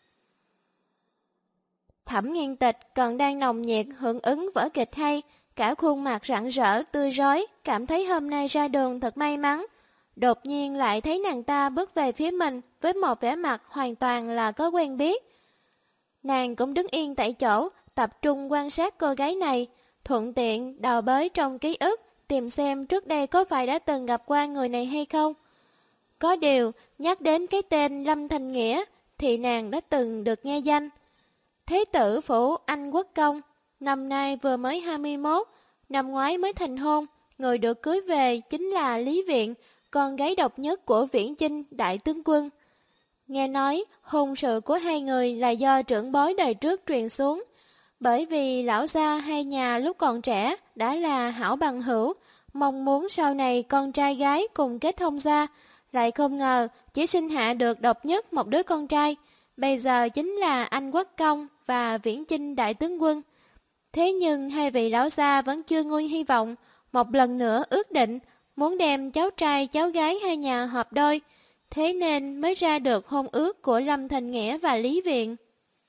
Thẩm Nghiên Tịch còn đang nồng nhiệt hưởng ứng vở kịch hay, cả khuôn mặt rạng rỡ tươi rói, cảm thấy hôm nay ra đường thật may mắn. Đột nhiên lại thấy nàng ta bước về phía mình với một vẻ mặt hoàn toàn là có quen biết. Nàng cũng đứng yên tại chỗ, tập trung quan sát cô gái này, thuận tiện đào bới trong ký ức, tìm xem trước đây có phải đã từng gặp qua người này hay không. Có điều, nhắc đến cái tên Lâm Thành Nghĩa thì nàng đã từng được nghe danh. Thế tử phủ Anh Quốc Công, năm nay vừa mới 21, năm ngoái mới thành hôn, người được cưới về chính là Lý Viện, con gái độc nhất của Viễn Chinh đại tướng quân. Nghe nói, hôn sự của hai người là do trưởng bối đời trước truyền xuống, bởi vì lão gia hai nhà lúc còn trẻ đã là hảo bằng hữu, mong muốn sau này con trai gái cùng kết hôn ra, lại không ngờ chỉ sinh hạ được độc nhất một đứa con trai, bây giờ chính là Anh Quốc Công và Viễn Chinh đại tướng quân. Thế nhưng hai vị lão gia vẫn chưa nguôi hy vọng, một lần nữa ước định muốn đem cháu trai cháu gái hai nhà hợp đôi, thế nên mới ra được hôn ước của Lâm Thành Nghĩa và Lý Viện.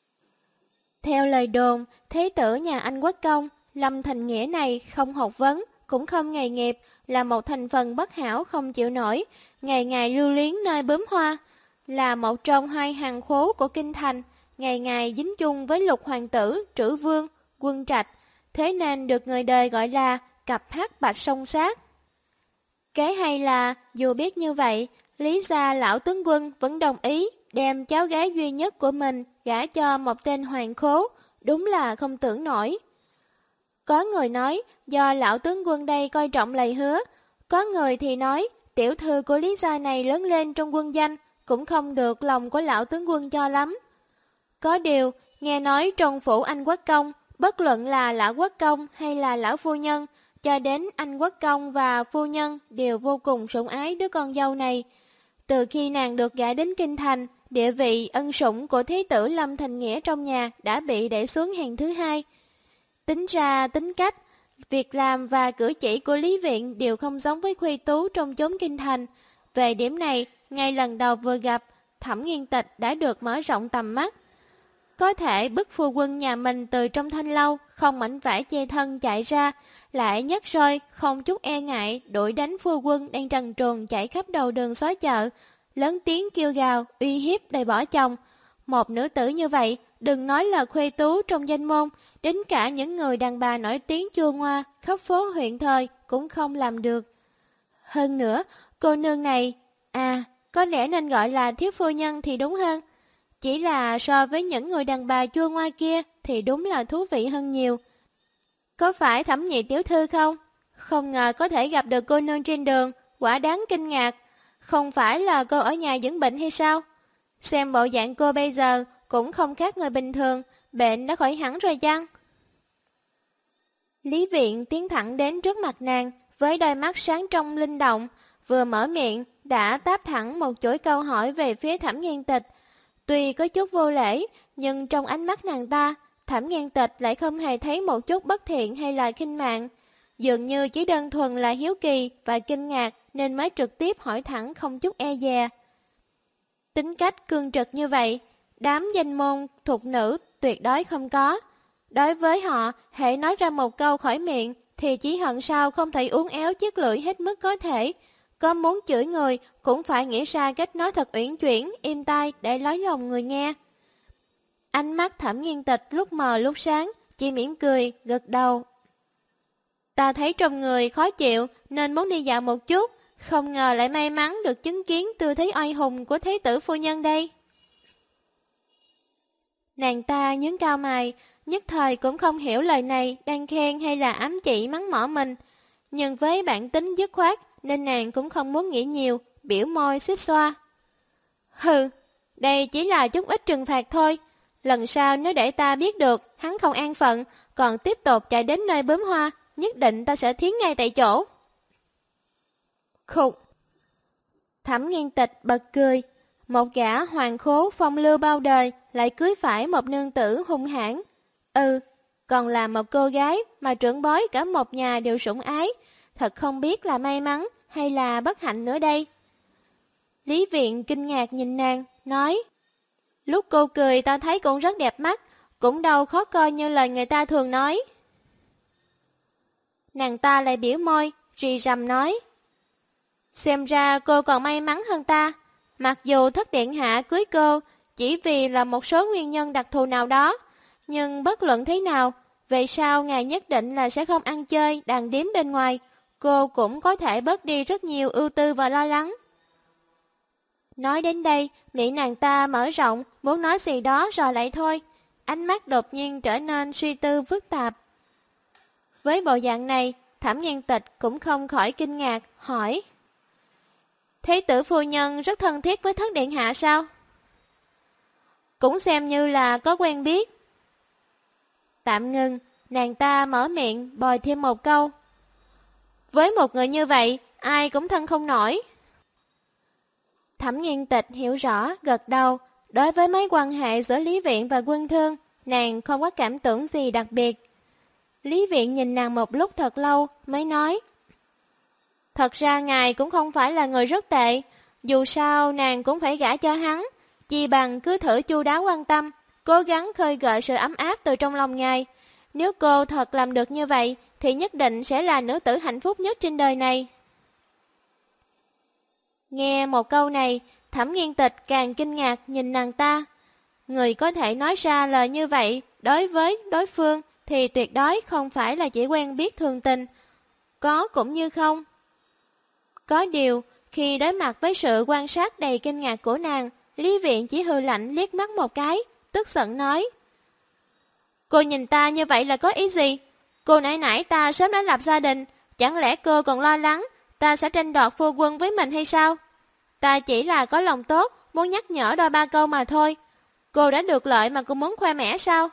Theo lời đồn, thế tử nhà Anh Quốc Công, Lâm Thành Nghĩa này không học vấn, cũng không nghề nghiệp, là một thành phần bất hảo không chịu nổi, ngày ngày lưu luyến nơi bướm hoa, là một trong hai hàng khố của kinh thành, ngày ngày dính chung với Lục hoàng tử, Trữ Vương, Quân Trạch, thế nên được người đời gọi là cặp hắc bạch song sát. Cái hay là, dù biết như vậy, Lý gia lão tướng quân vẫn đồng ý đem cháu gái duy nhất của mình gả cho một tên hoàng khố, đúng là không tưởng nổi. Có người nói do lão tướng quân đây coi trọng lời hứa, có người thì nói tiểu thư của Lý gia này lớn lên trong quân danh cũng không được lòng của lão tướng quân cho lắm. Có điều, nghe nói trong phủ Anh Quốc Công, bất luận là lão quốc công hay là lão phu nhân, cho đến Anh Quốc Công và phu nhân đều vô cùng sủng ái đứa con dâu này. Từ khi nàng được gả đến kinh thành, địa vị ân sủng của thế tử Lâm Thành Nghĩa trong nhà đã bị đẩy xuống hàng thứ hai. Tính ra tính cách, việc làm và cử chỉ của Lý Viện đều không giống với khuê tú trong chốn kinh thành. Về điểm này, ngay lần đầu vừa gặp, Thẩm Nghiên Tịch đã được mở rộng tầm mắt. Có thể bức phu quân nhà mình từ trong thanh lâu, không mảnh vải che thân chạy ra, lại nhấc roi, không chút e ngại, đuổi đánh phu quân đang trần truồng chạy khắp đầu đường xó chợ, lớn tiếng kêu gào, uy hiếp đòi bỏ chồng. Một nữ tử như vậy, đừng nói là khuê tú trong danh môn, đến cả những người đàn bà nổi tiếng chua ngoa, khắp phố huyện thời cũng không làm được. Hơn nữa, cô nương này, có lẽ nên gọi là thiếu phu nhân thì đúng hơn. Chỉ là so với những người đàn bà chua ngoa kia thì đúng là thú vị hơn nhiều. Có phải Thẩm nhị tiểu thư không? Không ngờ có thể gặp được cô nương trên đường, quả đáng kinh ngạc. Không phải là cô ở nhà dưỡng bệnh hay sao? Xem bộ dạng cô bây giờ cũng không khác người bình thường, bệnh đã khỏi hẳn rồi chăng? Lý Viện tiến thẳng đến trước mặt nàng, với đôi mắt sáng trong linh động, vừa mở miệng đã táp thẳng một chuỗi câu hỏi về phía Thẩm Nghiên Tịch. Tuy có chút vô lễ, nhưng trong ánh mắt nàng ta, Thẩm Nghiên Tịch lại không hề thấy một chút bất thiện hay là khinh mạn. Dường như chỉ đơn thuần là hiếu kỳ và kinh ngạc nên mới trực tiếp hỏi thẳng không chút e dè. Tính cách cương trực như vậy, đám danh môn thục nữ tuyệt đối không có. Đối với họ, hễ nói ra một câu khỏi miệng thì chỉ hận sao không thể uốn éo chiếc lưỡi hết mức có thể. Có muốn chửi người cũng phải nghĩ ra cách nói thật uyển chuyển, êm tai để lấy lòng người nghe. Ánh mắt Thẩm Nghiên Tịch lúc mờ lúc sáng, chỉ mỉm cười, gật đầu. Ta thấy trong người khó chịu nên muốn đi dạo một chút, không ngờ lại may mắn được chứng kiến tư thế oai hùng của thế tử phu nhân đây. Nàng ta nhướng cao mày, nhất thời cũng không hiểu lời này đang khen hay là ám chỉ mắng mỏ mình. Nhưng với bản tính dứt khoát nên nàng cũng không muốn nghĩ nhiều, biểu môi xích xoa. Hừ, đây chỉ là chút ít trừng phạt thôi. Lần sau nếu để ta biết được hắn không an phận, còn tiếp tục chạy đến nơi bướm hoa, nhất định ta sẽ thiến ngay tại chỗ. Khục! Thẩm Nghiên Tịch bật cười. Một gã hoàng khố phong lưu bao đời lại cưới phải một nương tử hung hãn. Còn là một cô gái mà trưởng bối cả một nhà đều sủng ái. Thật không biết là may mắn hay là bất hạnh nữa đây. Lý Viện kinh ngạc nhìn nàng, nói: lúc cô cười ta thấy cũng rất đẹp mắt, cũng đâu khó coi như lời người ta thường nói. Nàng ta lại biểu môi, rì rầm nói: xem ra cô còn may mắn hơn ta, mặc dù thất điện hạ cưới cô chỉ vì là một số nguyên nhân đặc thù nào đó, nhưng bất luận thế nào, về sau ngài nhất định là sẽ không ăn chơi, đàn điếm bên ngoài, cô cũng có thể bớt đi rất nhiều ưu tư và lo lắng. Nói đến đây, miệng nàng ta mở rộng, muốn nói gì đó rồi lại thôi, ánh mắt đột nhiên trở nên suy tư phức tạp. Với bộ dạng này, Thẩm Nghiên Tịch cũng không khỏi kinh ngạc, hỏi: thế tử phu nhân rất thân thiết với thất điện hạ sao? Cũng xem như là có quen biết. Tạm ngừng, nàng ta mở miệng bồi thêm một câu: với một người như vậy, ai cũng thân không nổi. Thẩm Nghiên Tịch hiểu rõ, gật đầu. Đối với mối quan hệ giữa Lý Viện và Quân Thương, nàng không có cảm tưởng gì đặc biệt. Lý Viện nhìn nàng một lúc thật lâu mới nói: thật ra ngài cũng không phải là người rất tệ, dù sao nàng cũng phải gả cho hắn, chi bằng cứ thử chu đáo quan tâm, cố gắng khơi gợi sự ấm áp từ trong lòng ngài. Nếu cô thật làm được như vậy, thì nhất định sẽ là nữ tử hạnh phúc nhất trên đời này. Nghe một câu này, Thẩm Nghiên Tịch càng kinh ngạc nhìn nàng ta. Người có thể nói ra lời như vậy đối với đối phương thì tuyệt đối không phải là chỉ quen biết thường tình, có cũng như không. Có điều, khi đối mặt với sự quan sát đầy kinh ngạc của nàng, Lý Viện chỉ hừ lạnh liếc mắt một cái, tức giận nói: cô nhìn ta như vậy là có ý gì? Cô nãy nãy ta sớm đã lập gia đình, chẳng lẽ cô còn lo lắng ta sẽ tranh đoạt phu quân với mình hay sao? Ta chỉ là có lòng tốt, muốn nhắc nhở đôi ba câu mà thôi. Cô đã được lợi mà cô muốn khoe mẽ sao?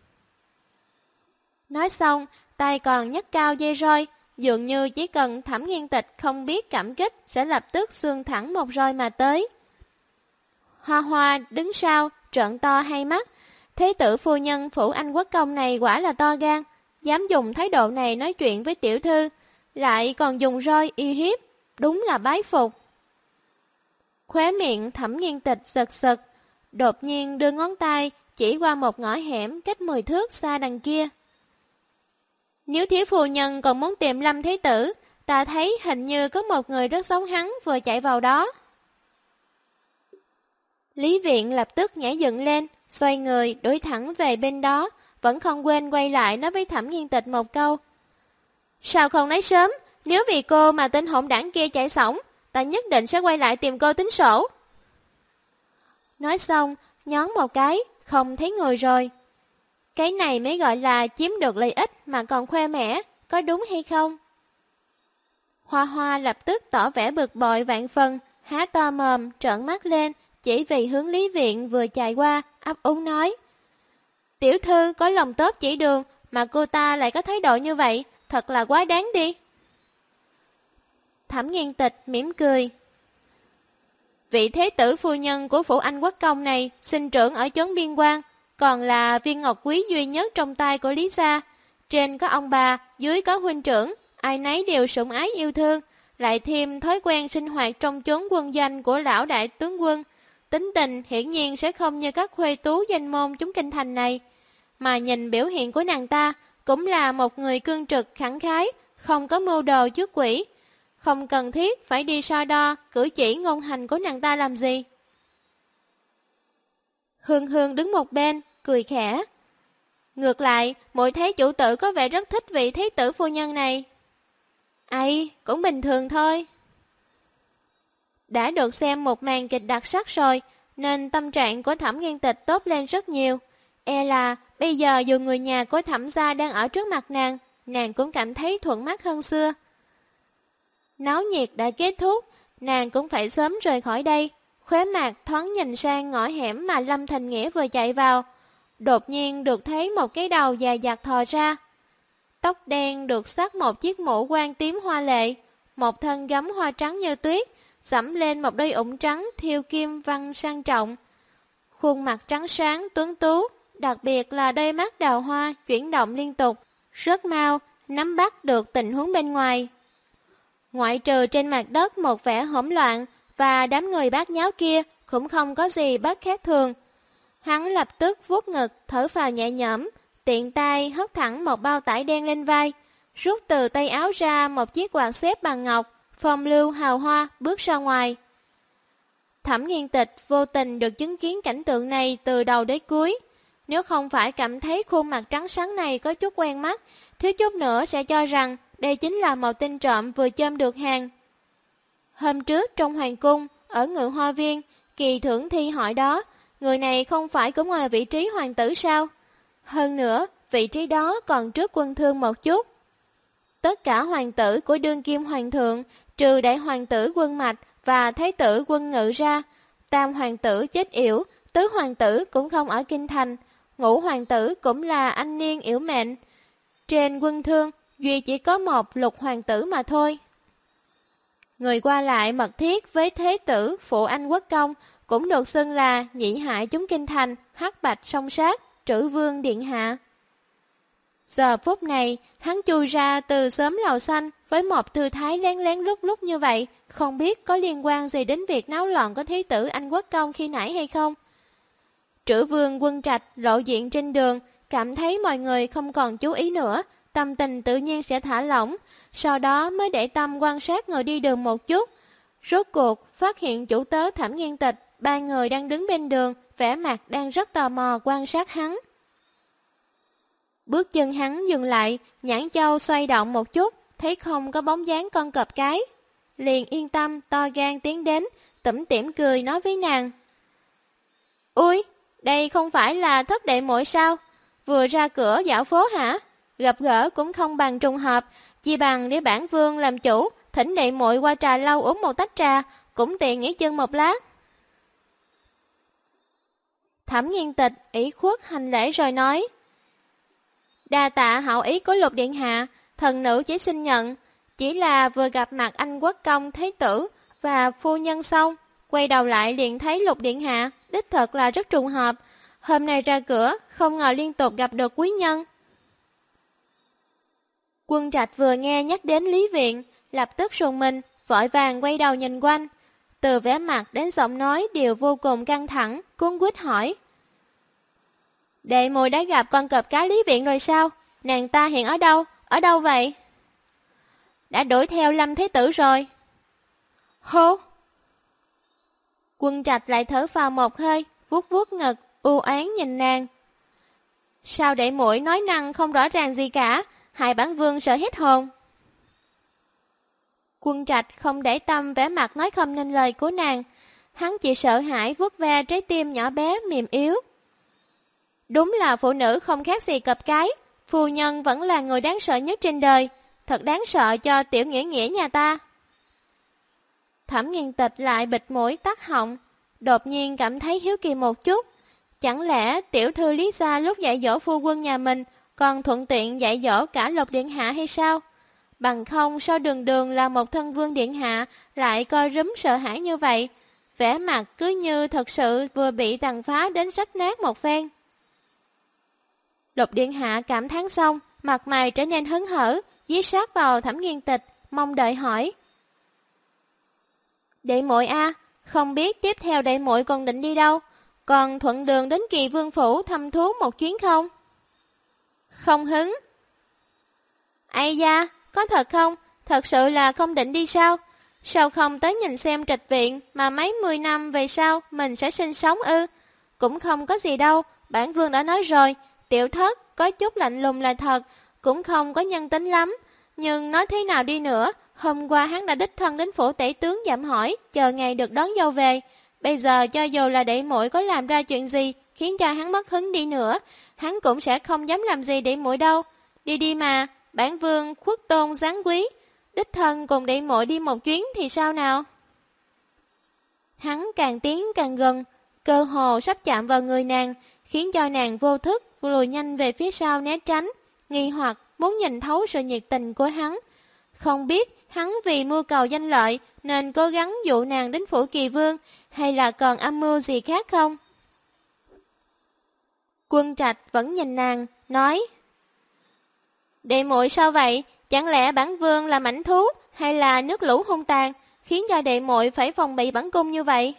Nói xong, tay còn nhấc cao dây roi, dường như chỉ cần Thẩm Nghiên Tịch không biết cảm kích sẽ lập tức xương thẳng một roi mà tới. Hoa Hoa đứng sau, trợn to hai mắt. Thế tử phu nhân phủ Anh Quốc công này quả là to gan, dám dùng thái độ này nói chuyện với tiểu thư, lại còn dùng roi uy hiếp, đúng là bái phục. Khóe miệng Thẩm Nghiên Tịch giật giật, đột nhiên đưa ngón tay chỉ qua một ngõ hẻm cách 10 thước xa đằng kia. Nếu thiếu phu nhân còn muốn tìm Lâm Thế Tử, ta thấy hình như có một người rất giống hắn vừa chạy vào đó. Lý Viện lập tức nhảy dựng lên, xoay người đuổi thẳng về bên đó, vẫn không quên quay lại nói với Thẩm Nghiên Tịch một câu: sao không nói sớm, nếu vì cô mà tên hỗn đảng kia chạy xổng, ta nhất định sẽ quay lại tìm cô tính sổ. Nói xong, nhón một cái, không thấy người rồi. Cái này mới gọi là chiếm được lợi ích mà còn khoe mẽ, có đúng hay không? Hoa Hoa lập tức tỏ vẻ bực bội vạn phần, há to mồm, trợn mắt lên, chỉ vì hướng Lý Viện vừa chạy qua, ấp úng nói: tiểu thư có lòng tốt chỉ đường, mà cô ta lại có thái độ như vậy, thật là quá đáng đi. Thẩm Nghiên Tịch mỉm cười: vị thế tử phu nhân của phủ Anh Quốc công này sinh trưởng ở chốn biên quan, còn là viên ngọc quý duy nhất trong tay của Lý gia. Trên có ông bà, dưới có huynh trưởng, ai nấy đều sủng ái yêu thương, lại thêm thói quen sinh hoạt trong chốn quân doanh của lão đại tướng quân. Tính tình hiển nhiên sẽ không như các khuê tú danh môn chúng kinh thành này. Mà nhìn biểu hiện của nàng ta, cũng là một người cương trực khẳng khái, không có mưu đồ trước quỷ. Không cần thiết phải đi so đo cử chỉ ngôn hành của nàng ta làm gì. Hương Hương đứng một bên, cười khẽ: ngược lại, muội thấy chủ tử có vẻ rất thích vị thế tử phu nhân này. Ấy, cũng bình thường thôi. Đã được xem một màn kịch đặc sắc rồi, nên tâm trạng của Thẩm Nghiên Tịch tốt lên rất nhiều. E là bây giờ dù người nhà của Thẩm gia đang ở trước mặt nàng cũng cảm thấy thuận mắt hơn xưa. Náo nhiệt đã kết thúc, nàng cũng phải sớm rời khỏi đây. Khóe mặt thoáng nhìn sang ngõ hẻm mà Lâm Thành Nghĩa vừa chạy vào. Đột nhiên được thấy một cái đầu dài dặt thò ra. Tóc đen được xắt một chiếc mũ quan tím hoa lệ, một thân gấm hoa trắng như tuyết, dẫm lên một đôi ủng trắng thiêu kim văn sang trọng. Khuôn mặt trắng sáng tuấn tú, đặc biệt là đôi mắt đào hoa chuyển động liên tục, rất mau nắm bắt được tình huống bên ngoài. Ngoại trừ trên mặt đất một vẻ hỗn loạn, và đám người bát nháo kia cũng không có gì bất khác thường. Hắn lập tức vuốt ngực, thở phào nhẹ nhõm, tiện tay hất thẳng một bao tải đen lên vai, rút từ tay áo ra một chiếc quạt xếp bằng ngọc, phong lưu hào hoa bước ra ngoài. Thẩm Nghiên Tịch vô tình được chứng kiến cảnh tượng này từ đầu đến cuối. Nếu không phải cảm thấy khuôn mặt trắng sáng này có chút quen mắt, thiếu chút nữa sẽ cho rằng đây chính là một tên trộm vừa chôm được hàng. Hôm trước trong hoàng cung, ở Ngự Hoa Viên, Kỳ Thưởng Thi hỏi đó, người này không phải cũng ngồi vị trí hoàng tử sao? Hơn nữa, vị trí đó còn trước Quân Thương một chút. Tất cả hoàng tử của đương kim hoàng thượng, trừ đại hoàng tử Quân Mạch và thái tử Quân Ngự ra, tam hoàng tử chết yểu, tứ hoàng tử cũng không ở kinh thành, ngũ hoàng tử cũng là anh niên yểu mệnh. Trên Quân Thương, duy chỉ có một lục hoàng tử mà thôi. Người qua lại mật thiết với thế tử phụ anh quốc công cũng được xưng là nhị hại chúng kinh thành, hắc bạch song sát, Trữ Vương điện hạ. Giờ phút này, hắn chui ra từ xóm lầu xanh với một tư thái lén lén lút lút như vậy, không biết có liên quan gì đến việc náo loạn của thế tử anh quốc công khi nãy hay không. Trữ Vương Quân Trạch lộ diện trên đường, cảm thấy mọi người không còn chú ý nữa, tâm tình tự nhiên sẽ thả lỏng, sau đó mới để tâm quan sát người đi đường một chút. Rốt cuộc, phát hiện chủ tớ Thẩm Nghiên Tịch, ba người đang đứng bên đường, vẻ mặt đang rất tò mò quan sát hắn. Bước chân hắn dừng lại, nhãn châu xoay động một chút, thấy không có bóng dáng con cọp cái. Liền yên tâm, to gan tiến đến, tủm tỉm cười nói với nàng. Ui, đây không phải là Thất đệ muội sao? Vừa ra cửa dạo phố hả? Gặp gỡ cũng không bằng trùng hợp, chỉ bằng để bản vương làm chủ, thỉnh đệ muội qua trà lâu uống một tách trà, cũng tiện nghỉ chân một lát. Thẩm Nghiên Tịch ủy khuất hành lễ rồi nói. Đa tạ hậu ý của Lục điện hạ, thần nữ chỉ xin nhận, chỉ là vừa gặp mặt anh quốc công thái tử và phu nhân xong, quay đầu lại liền thấy Lục điện hạ, đích thật là rất trùng hợp. Hôm nay ra cửa, không ngờ liên tục gặp được quý nhân. Quân Trạch vừa nghe nhắc đến Lý Viện, lập tức rùng mình, vội vàng quay đầu nhìn quanh. Từ vẻ mặt đến giọng nói đều vô cùng căng thẳng, cuống quýt hỏi. Đệ muội đã gặp con cọp cá Lý Viện rồi sao? Nàng ta hiện ở đâu? Ở đâu vậy? Đã đuổi theo Lâm Thế Tử rồi. Hô! Quân Trạch lại thở phào một hơi, vuốt vuốt ngực, u oán nhìn nàng. Sao đệ muội nói năng không rõ ràng gì cả, hại bản vương sợ hết hồn. Quân Trạch không để tâm vẻ mặt nói không nên lời của nàng, hắn chỉ sợ hãi vuốt ve trái tim nhỏ bé mềm yếu. Đúng là phụ nữ không khác gì cọp cái, phu nhân vẫn là người đáng sợ nhất trên đời, thật đáng sợ cho tiểu nghĩa nghĩa nhà ta. Thẩm Nghiên Tịch lại bịt mũi tắc họng, đột nhiên cảm thấy hiếu kỳ một chút. Chẳng lẽ tiểu thư Lý gia lúc dạy dỗ phu quân nhà mình còn thuận tiện dạy dỗ cả Lục điện hạ hay sao? Bằng không sao đường đường là một thân vương điện hạ lại coi rúm sợ hãi như vậy, vẻ mặt cứ như thật sự vừa bị tàn phá đến rách nát một phen. Lục điện hạ cảm thán xong, mặt mày trở nên hớn hở, dí sát vào Thẩm Nghiên Tịch, mong đợi hỏi. Đệ muội a, không biết tiếp theo đệ muội còn định đi đâu? Còn thuận đường đến Kỳ Vương phủ thăm thú một chuyến không? Không hứng. Ây da, có thật không? Thật sự là không định đi sao? Sao không tới nhìn xem trạch viện mà mấy 10 năm về sau mình sẽ sinh sống ư? Cũng không có gì đâu, bản vương đã nói rồi, tiểu thất có chút lạnh lùng là thật, cũng không có nhân tính lắm. Nhưng nói thế nào đi nữa, hôm qua hắn đã đích thân đến phủ tể tướng dặm hỏi, chờ ngày được đón dâu về. Bây giờ cho dù là đệ muội có làm ra chuyện gì khiến cho hắn mất hứng đi nữa, hắn cũng sẽ không dám làm gì đệ muội đâu. Đi đi mà, bản vương khuất tôn giáng quý, đích thân cùng đệ muội đi một chuyến thì sao nào? Hắn càng tiến càng gần, cơ hồ sắp chạm vào người nàng, khiến cho nàng vô thức lùi nhanh về phía sau né tránh, nghi hoặc muốn nhìn thấu sự nhiệt tình của hắn. Không biết hắn vì mưu cầu danh lợi nên cố gắng dụ nàng đến phủ Kỳ Vương, hay là còn âm mưu gì khác không? Quân Trạch vẫn nhìn nàng, nói. Đệ muội sao vậy? Chẳng lẽ bản vương là mãnh thú hay là nước lũ hung tàn? khiến cho đệ muội phải phòng bị bắn cung như vậy?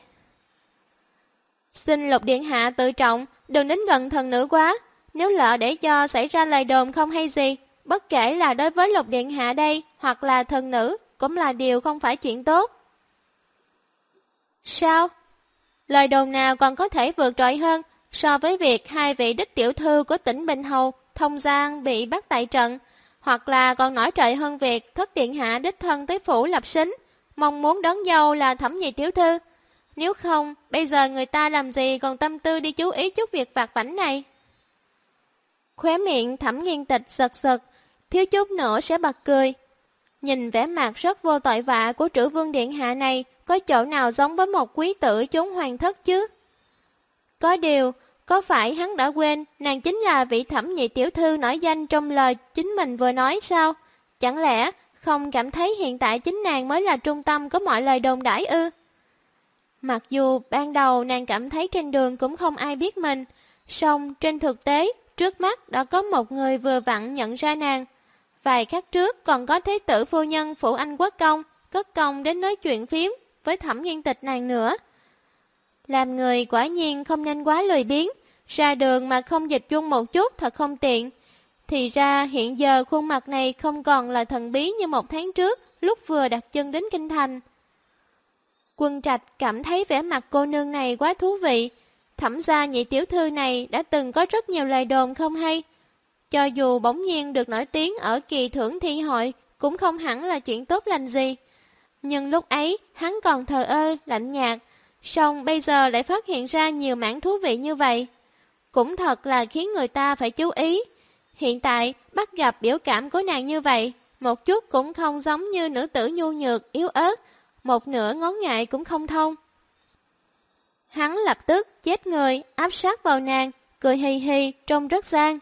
Xin Lục điện hạ tự trọng, đừng đến gần thần nữ quá, nếu lỡ để cho xảy ra lời đồn không hay gì, bất kể là đối với Lục điện hạ đây hoặc là thần nữ, cũng là điều không phải chuyện tốt. Sao? Lời đồn nào còn có thể vượt trội hơn so với việc hai vị đích tiểu thư của tỉnh Bình Hầu, Thông Giang bị bắt tại trận, hoặc là còn nổi trội hơn việc Thất điện hạ đích thân tới phủ lập sính, mong muốn đón dâu là Thẩm nhị tiểu thư. Nếu không, bây giờ người ta làm gì còn tâm tư đi chú ý chút việc vặt vãnh này? Khóe miệng Thẩm Nghiên Tịch giật giật, thiếu chút nữa sẽ bật cười. Nhìn vẻ mặt rất vô tội vạ của Trữ Vương điện hạ này, có chỗ nào giống với một quý tử chốn hoàng thất chứ? Có điều, có phải hắn đã quên nàng chính là vị Thẩm nhị tiểu thư nổi danh trong lời chính mình vừa nói sao? Chẳng lẽ không cảm thấy hiện tại chính nàng mới là trung tâm của mọi lời đồn đãi ư? Mặc dù ban đầu nàng cảm thấy trên đường cũng không ai biết mình, song trên thực tế trước mắt đã có một người vừa vặn nhận ra nàng. Vài khắc trước còn có thế tử phu nhân phủ Anh Quốc công, cất công đến nói chuyện phím với Thẩm Nghiên Tịch nàng nữa. Làm người quả nhiên không nên quá lười biếng, ra đường mà không dịch dung một chút thật không tiện. Thì ra hiện giờ khuôn mặt này không còn là thần bí như một tháng trước lúc vừa đặt chân đến kinh thành. Quân Trạch cảm thấy vẻ mặt cô nương này quá thú vị. Thẩm gia nhị tiểu thư này đã từng có rất nhiều lời đồn không hay. Cho dù bỗng nhiên được nổi tiếng ở kỳ thưởng thi hội, cũng không hẳn là chuyện tốt lành gì. Nhưng lúc ấy, hắn còn thờ ơ, lạnh nhạt, song bây giờ lại phát hiện ra nhiều mảng thú vị như vậy. Cũng thật là khiến người ta phải chú ý. Hiện tại, bắt gặp biểu cảm của nàng như vậy, một chút cũng không giống như nữ tử nhu nhược, yếu ớt, một nửa ngón ngại cũng không thông. Hắn lập tức chết người, áp sát vào nàng, cười hì hì, trông rất gian.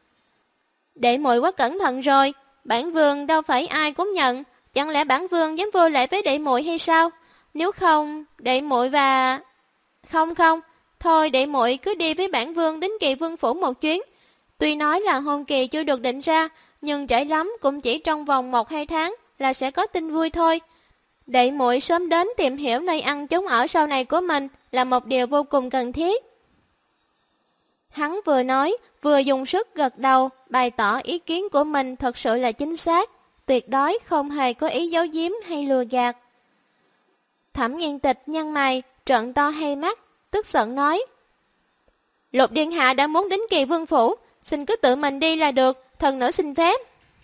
Đệ muội quá cẩn thận rồi, bản vương đâu phải ai cũng nhận, chẳng lẽ bản vương dám vô lễ với đệ muội hay sao? Nếu không, đệ muội và... Không, thôi đệ muội cứ đi với bản vương đến Kỳ Vương phủ một chuyến. Tuy nói là hôn kỳ chưa được định ra, nhưng trễ lắm cũng chỉ trong vòng 1-2 tháng là sẽ có tin vui thôi. Đệ muội sớm đến tìm hiểu nơi ăn chốn ở sau này của mình là một điều vô cùng cần thiết. Hắn vừa nói, vừa dùng sức gật đầu, bày tỏ ý kiến của mình thật sự là chính xác, tuyệt đối không hề có ý giấu giếm hay lừa gạt. Thẩm Nghiên Tịch nhăn mày, trợn to hai mắt, tức giận nói: Lục điện hạ đã muốn đến Kỳ Vương phủ, xin cứ tự mình đi là được, thần nữ xin phép.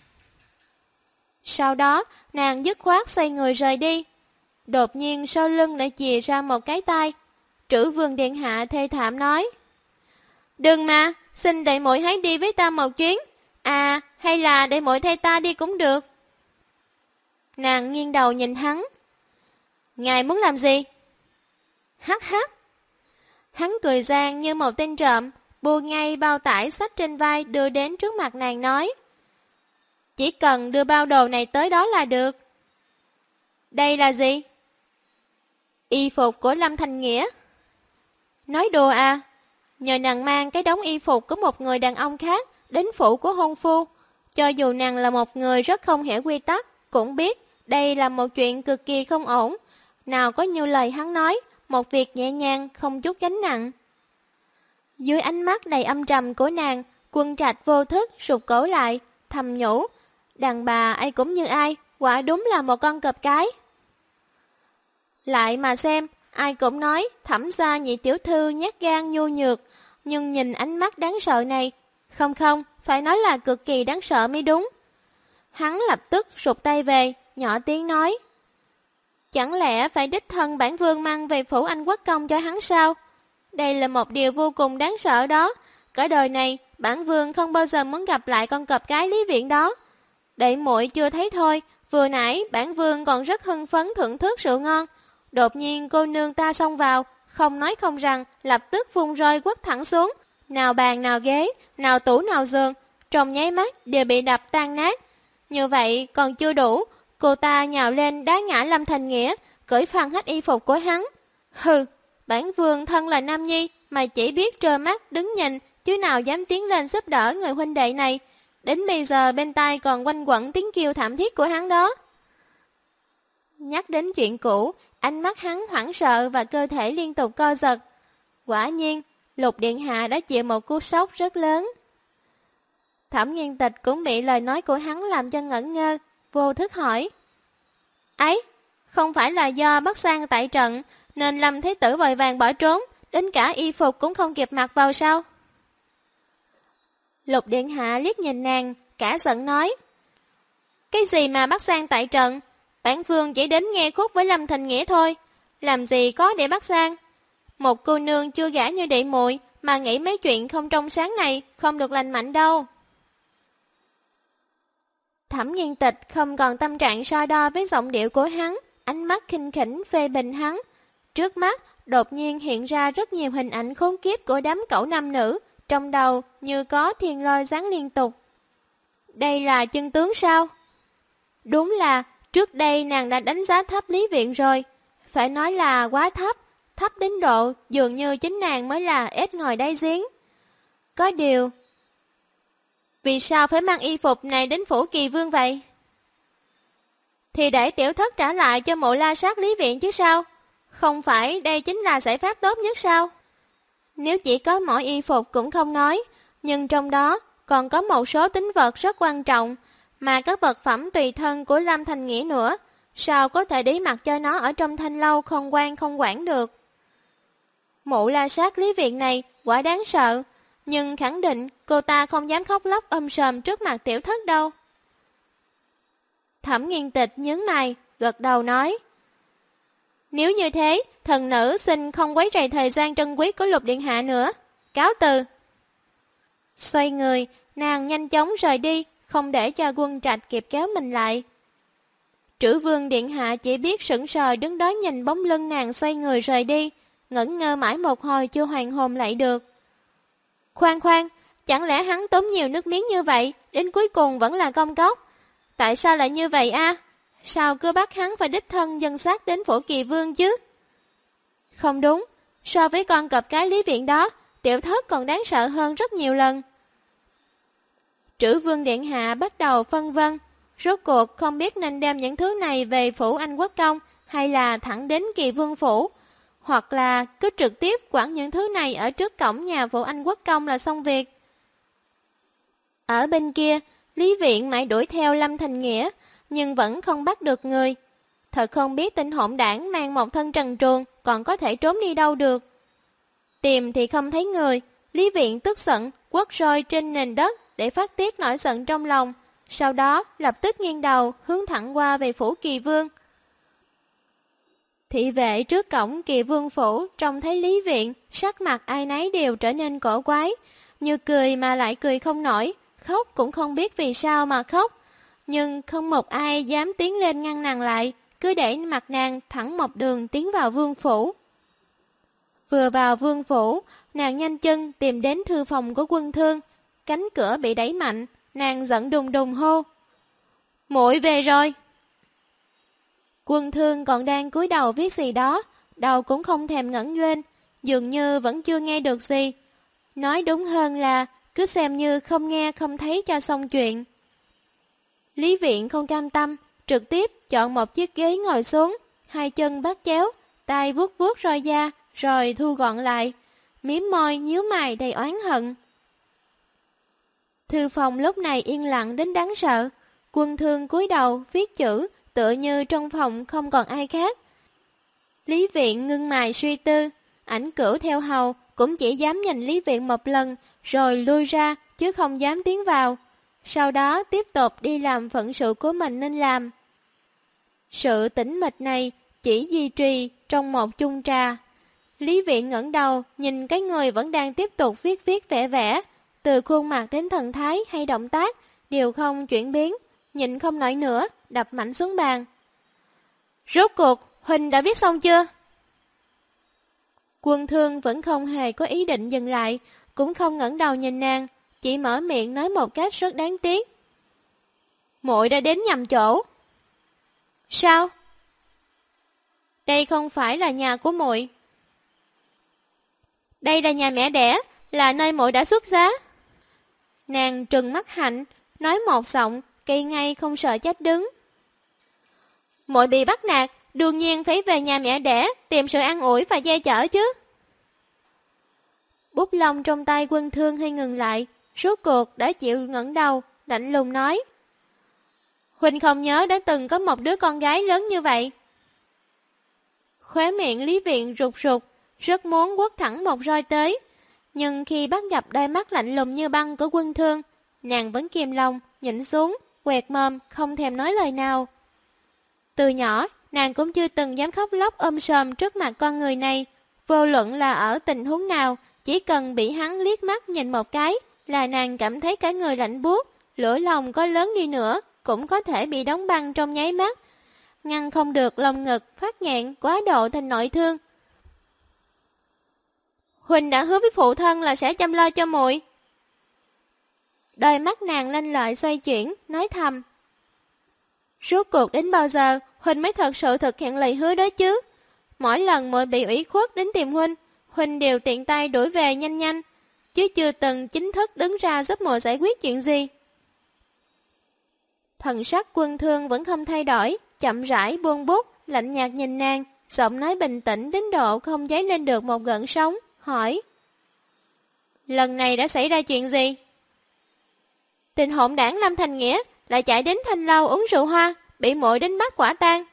Sau đó, nàng dứt khoát xoay người rời đi. Đột nhiên sau lưng lại chìa ra một cái tay. Trữ Vương điện hạ thê thảm nói: Đừng mà, xin đệ muội hãy đi với ta một chuyến. À, hay là đệ muội thay ta đi cũng được. Nàng nghiêng đầu nhìn hắn. Ngài muốn làm gì? Hắc hắc. Hắn cười gian như một tên trộm, buông ngay bao tải xách trên vai đưa đến trước mặt nàng nói: Chỉ cần đưa bao đồ này tới đó là được. Đây là gì? Y phục của Lâm Thành Nghĩa. Nói đùa à? Nhờ nàng mang cái đống y phục của một người đàn ông khác đến phủ của hôn phu. Cho dù nàng là một người rất không hiểu quy tắc, cũng biết đây là một chuyện cực kỳ không ổn. Nào có như lời hắn nói, một việc nhẹ nhàng không chút gánh nặng. Dưới ánh mắt đầy âm trầm của nàng, Quân Trạch vô thức sụt cổ lại, thầm nhủ: Đàn bà ai cũng như ai, quả đúng là một con cọp cái. Lại mà xem, ai cũng nói Thẩm gia nhị tiểu thư nhát gan nhu nhược, nhưng nhìn ánh mắt đáng sợ này, không, phải nói là cực kỳ đáng sợ mới đúng. Hắn lập tức rụt tay về, nhỏ tiếng nói: Chẳng lẽ phải đích thân bản vương mang về phủ Anh Quốc công cho hắn sao? Đây là một điều vô cùng đáng sợ đó. Cả đời này, bản vương không bao giờ muốn gặp lại con cọp cái Lý Viện đó. Đệ muội chưa thấy thôi, vừa nãy bản vương còn rất hưng phấn thưởng thức rượu ngon. Đột nhiên cô nương ta xông vào, không nói không rằng, lập tức phun roi quất thẳng xuống. Nào bàn nào ghế, nào tủ nào giường, trong nháy mắt đều bị đập tan nát. Như vậy còn chưa đủ, cô ta nhào lên đá ngã Lâm Thành Nghĩa, cởi phăng hết y phục của hắn. Hừ, bản vương thân là nam nhi mà chỉ biết trơ mắt đứng nhìn, chứ nào dám tiến lên giúp đỡ người huynh đệ này. Đến bây giờ bên tai còn quanh quẩn tiếng kêu thảm thiết của hắn đó. Nhắc đến chuyện cũ, ánh mắt hắn hoảng sợ và cơ thể liên tục co giật. Quả nhiên, Lục Điện Hạ đã chịu một cú sốc rất lớn. Thẩm Nghiên Tịch cũng bị lời nói của hắn làm cho ngẩn ngơ, vô thức hỏi. Ấy, không phải là do Bắc Sang tại trận, nên Lâm Thế Tử vội vàng bỏ trốn, đến cả y phục cũng không kịp mặc vào sao? Lục Điện Hạ liếc nhìn nàng, cả giận nói. Cái gì mà Bắc Sang tại trận? Bản vương chỉ đến nghe khúc với Lâm Thành Nghĩa thôi, làm gì có để Bắc Sang? Một cô nương chưa gả như đệ muội mà nghĩ mấy chuyện không trong sáng này không được lành mạnh đâu. Thẩm Nghiên Tịch không còn tâm trạng so đo với giọng điệu của hắn, ánh mắt khinh khỉnh phê bình hắn. Trước mắt đột nhiên hiện ra rất nhiều hình ảnh khốn kiếp của đám cẩu nam nữ, trong đầu như có thiên lôi giáng liên tục. Đây là chân tướng sao? Đúng là trước đây nàng đã đánh giá thấp Lý Viện rồi, phải nói là quá thấp, thấp đến độ dường như chính nàng mới là ếch ngồi đáy giếng. Có điều, vì sao phải mang y phục này đến phủ Kỳ Vương vậy? Thì để tiểu thất trả lại cho Mộ La Sát Lý Viện chứ sao? Không phải đây chính là giải pháp tốt nhất sao? Nếu chỉ có mỗi y phục cũng không nói, nhưng trong đó còn có một số tín vật rất quan trọng, mà các vật phẩm tùy thân của Lâm Thành Nghĩa nữa, sao có thể để mặc cho nó ở trong thanh lâu không quan không quản được? Mộ La Sát Lý Viện này quả đáng sợ, nhưng khẳng định cô ta không dám khóc lóc sòm trước mặt tiểu thất đâu. Thẩm Nghiên Tịch nhướng mày, gật đầu nói. Nếu như thế, thần nữ xin không quấy rầy thời gian trân quý của Lục Điện Hạ nữa. Cáo từ. Xoay người, nàng nhanh chóng rời đi, không để cho Quân Trạch kịp kéo mình lại. Trữ Vương Điện Hạ chỉ biết sững sờ đứng đó nhìn bóng lưng nàng xoay người rời đi, ngẩn ngơ mãi một hồi chưa hoàn hồn lại được. Khoan khoan, chẳng lẽ hắn tốn nhiều nước miếng như vậy, đến cuối cùng vẫn là công cốc? Tại sao lại như vậy a? Sao cứ bắt hắn phải đích thân dâng xác đến phủ Kỳ Vương chứ? Không đúng, so với con cọp cái Lý Viện đó, tiểu thất còn đáng sợ hơn rất nhiều lần. Trữ Vương Điện Hạ bắt đầu phân vân, rốt cuộc không biết nên đem những thứ này về phủ Anh Quốc Công hay là thẳng đến Kỳ Vương phủ, hoặc là cứ trực tiếp quản những thứ này ở trước cổng nhà phủ Anh Quốc Công là xong việc. Ở bên kia, Lý Viện mãi đuổi theo Lâm Thành Nghĩa, nhưng vẫn không bắt được người. Thật không biết tên hỗn đảng mang một thân trần truồng còn có thể trốn đi đâu được. Tìm thì không thấy người, Lý Viện tức giận quất roi trên nền đất để phát tiết nỗi giận trong lòng, sau đó lập tức nghiêng đầu hướng thẳng qua về phủ Kỳ Vương. Thị vệ trước cổng Kỳ Vương phủ trông thấy Lý Viện, sắc mặt ai nấy đều trở nên cổ quái, như cười mà lại cười không nổi, khóc cũng không biết vì sao mà khóc, nhưng không một ai dám tiến lên ngăn nàng lại, cứ để mặt nàng thẳng một đường tiến vào vương phủ. Vừa vào vương phủ, nàng nhanh chân tìm đến thư phòng của Quân Thương, cánh cửa bị đẩy mạnh, nàng giận đùng đùng hô. Muội về rồi. Quân Thương còn đang cúi đầu viết gì đó, đầu cũng không thèm ngẩng lên, dường như vẫn chưa nghe được gì. Nói đúng hơn là cứ xem như không nghe không thấy cho xong chuyện. Lý Viện không cam tâm, trực tiếp chọn một chiếc ghế ngồi xuống, hai chân bắt chéo, tay vuốt vuốt roi da, rồi thu gọn lại, mím môi nhíu mày đầy oán hận. Thư phòng lúc này yên lặng đến đáng sợ, Quân Thương cúi đầu viết chữ, tựa như trong phòng không còn ai khác. Lý Viện ngưng mày suy tư, Ảnh Cửu theo hầu cũng chỉ dám nhìn Lý Viện một lần, rồi lui ra chứ không dám tiến vào. Sau đó tiếp tục đi làm phận sự của mình nên làm. Sự tĩnh mịch này chỉ duy trì trong một chung trà. Lý Viện ngẩng đầu nhìn cái người vẫn đang tiếp tục viết vẽ vẽ, từ khuôn mặt đến thần thái hay động tác đều không chuyển biến, nhịn không nổi nữa, đập mạnh xuống bàn. Rốt cuộc, Huỳnh đã viết xong chưa? Quân Thương vẫn không hề có ý định dừng lại, cũng không ngẩng đầu nhìn nàng, chỉ mở miệng nói một cách rất đáng tiếc. Muội đã đến nhầm chỗ. Sao? Đây không phải là nhà của muội. Đây là nhà mẹ đẻ, là nơi muội đã xuất giá. Nàng trừng mắt hạnh, nói một giọng, cây ngay không sợ chết đứng. Muội bị bắt nạt, đương nhiên phải về nhà mẹ đẻ, tìm sự an ủi và che chở chứ. Bút lông trong tay Quân Thương hơi ngừng lại, rốt cuộc đã chịu ngẩng đầu, lạnh lùng nói. Huynh không nhớ đã từng có một đứa con gái lớn như vậy. Khóe miệng Lý Viện rụt rụt, rất muốn quất thẳng một roi tới. Nhưng khi bắt gặp đôi mắt lạnh lùng như băng của Quân Thương, nàng vẫn kìm lòng, nhịn xuống, quẹt mồm, không thèm nói lời nào. Từ nhỏ, nàng cũng chưa từng dám khóc lóc ôm sòm trước mặt con người này. Vô luận là ở tình huống nào, chỉ cần bị hắn liếc mắt nhìn một cái, là nàng cảm thấy cả người lạnh buốt, lửa lòng có lớn đi nữa, cũng có thể bị đóng băng trong nháy mắt. Ngăn không được lồng ngực phát nghẹn quá độ thành nội thương. Huỳnh đã hứa với phụ thân là sẽ chăm lo cho muội. Đôi mắt nàng lanh lợi xoay chuyển, nói thầm. Rốt cuộc đến bao giờ Huỳnh mới thật sự thực hiện lời hứa đó chứ? Mỗi lần muội bị ủy khuất đến tìm Huỳnh, Huỳnh đều tiện tay đuổi về nhanh nhanh, chứ chưa từng chính thức đứng ra giúp muội giải quyết chuyện gì. Thần sắc Quân Thương vẫn không thay đổi, chậm rãi buông bút, lạnh nhạt nhìn nàng, giọng nói bình tĩnh đến độ không dấy lên được một gợn sóng, hỏi. Lần này đã xảy ra chuyện gì? Tên hỗn đảng Lâm Thành Nghĩa lại chạy đến Thanh Lâu uống rượu hoa, bị muội đánh bắt quả tang.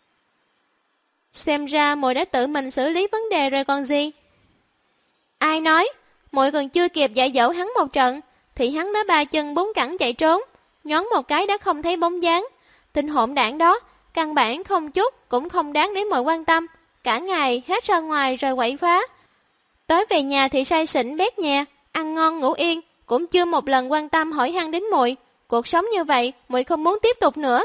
Xem ra muội đã tự mình xử lý vấn đề rồi còn gì. Ai nói, muội còn chưa kịp dạy dỗ hắn một trận, thì hắn đã ba chân bốn cẳng chạy trốn, nhón một cái đã không thấy bóng dáng. Tên hỗn đảng đó, căn bản không chút cũng không đáng để muội quan tâm, cả ngày hết ra ngoài rồi quậy phá. Tối về nhà thì say xỉn bét nhè, ăn ngon ngủ yên, cũng chưa một lần quan tâm hỏi han đến muội. Cuộc sống như vậy, muội không muốn tiếp tục nữa.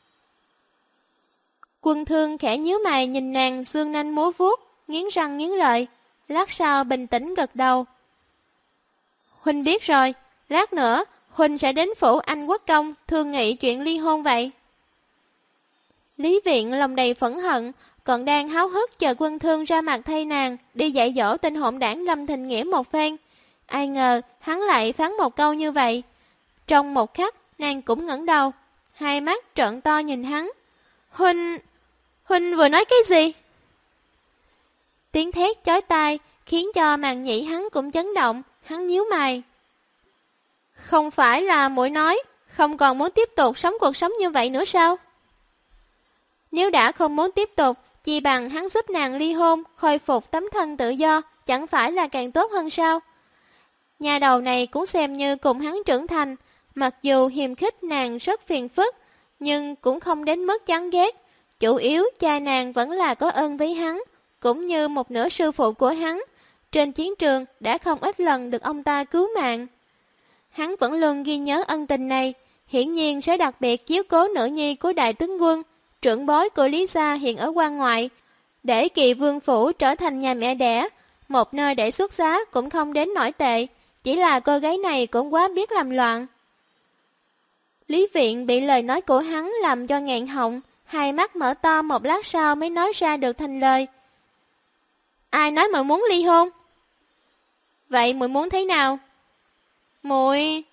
Quân Thương khẽ nhíu mày nhìn nàng xương nanh múa vuốt, nghiến răng nghiến lợi, lát sau bình tĩnh gật đầu. Huynh biết rồi, lát nữa Huynh sẽ đến phủ anh Quốc công thương nghị chuyện ly hôn vậy. Lý Viện lòng đầy phẫn hận, còn đang háo hức chờ Quân Thương ra mặt thay nàng đi dạy dỗ tên hỗn đảng Lâm Thành Nghĩa một phen. Ai ngờ hắn lại phán một câu như vậy. Trong một khắc nàng cũng ngẩng đầu, hai mắt trợn to nhìn hắn. Huynh vừa nói cái gì? Tiếng thét chói tai khiến cho màn nhĩ hắn cũng chấn động, hắn nhíu mày. Không phải là muội nói không còn muốn tiếp tục sống cuộc sống như vậy nữa sao? Nếu đã không muốn tiếp tục, chỉ bằng hắn giúp nàng ly hôn, khôi phục tấm thân tự do, chẳng phải là càng tốt hơn sao? Nhà đầu này cũng xem như cùng hắn trưởng thành, mặc dù hiềm khích nàng rất phiền phức, nhưng cũng không đến mức chán ghét. Chủ yếu cha nàng vẫn là có ơn với hắn, cũng như một nửa sư phụ của hắn. Trên chiến trường đã không ít lần được ông ta cứu mạng. Hắn vẫn luôn ghi nhớ ân tình này, hiển nhiên sẽ đặc biệt chiếu cố nữ nhi của đại tướng quân, trưởng bối của Lý gia hiện ở quan ngoại, để Kỳ Vương phủ trở thành nhà mẹ đẻ, một nơi để xuất giá cũng không đến nổi tệ, chỉ là cô gái này cũng quá biết làm loạn. Lý Viện bị lời nói của hắn làm cho nghẹn họng, hai mắt mở to một lát sau mới nói ra được thành lời. Ai nói muội muốn ly hôn? Vậy muội muốn thế nào? Muội...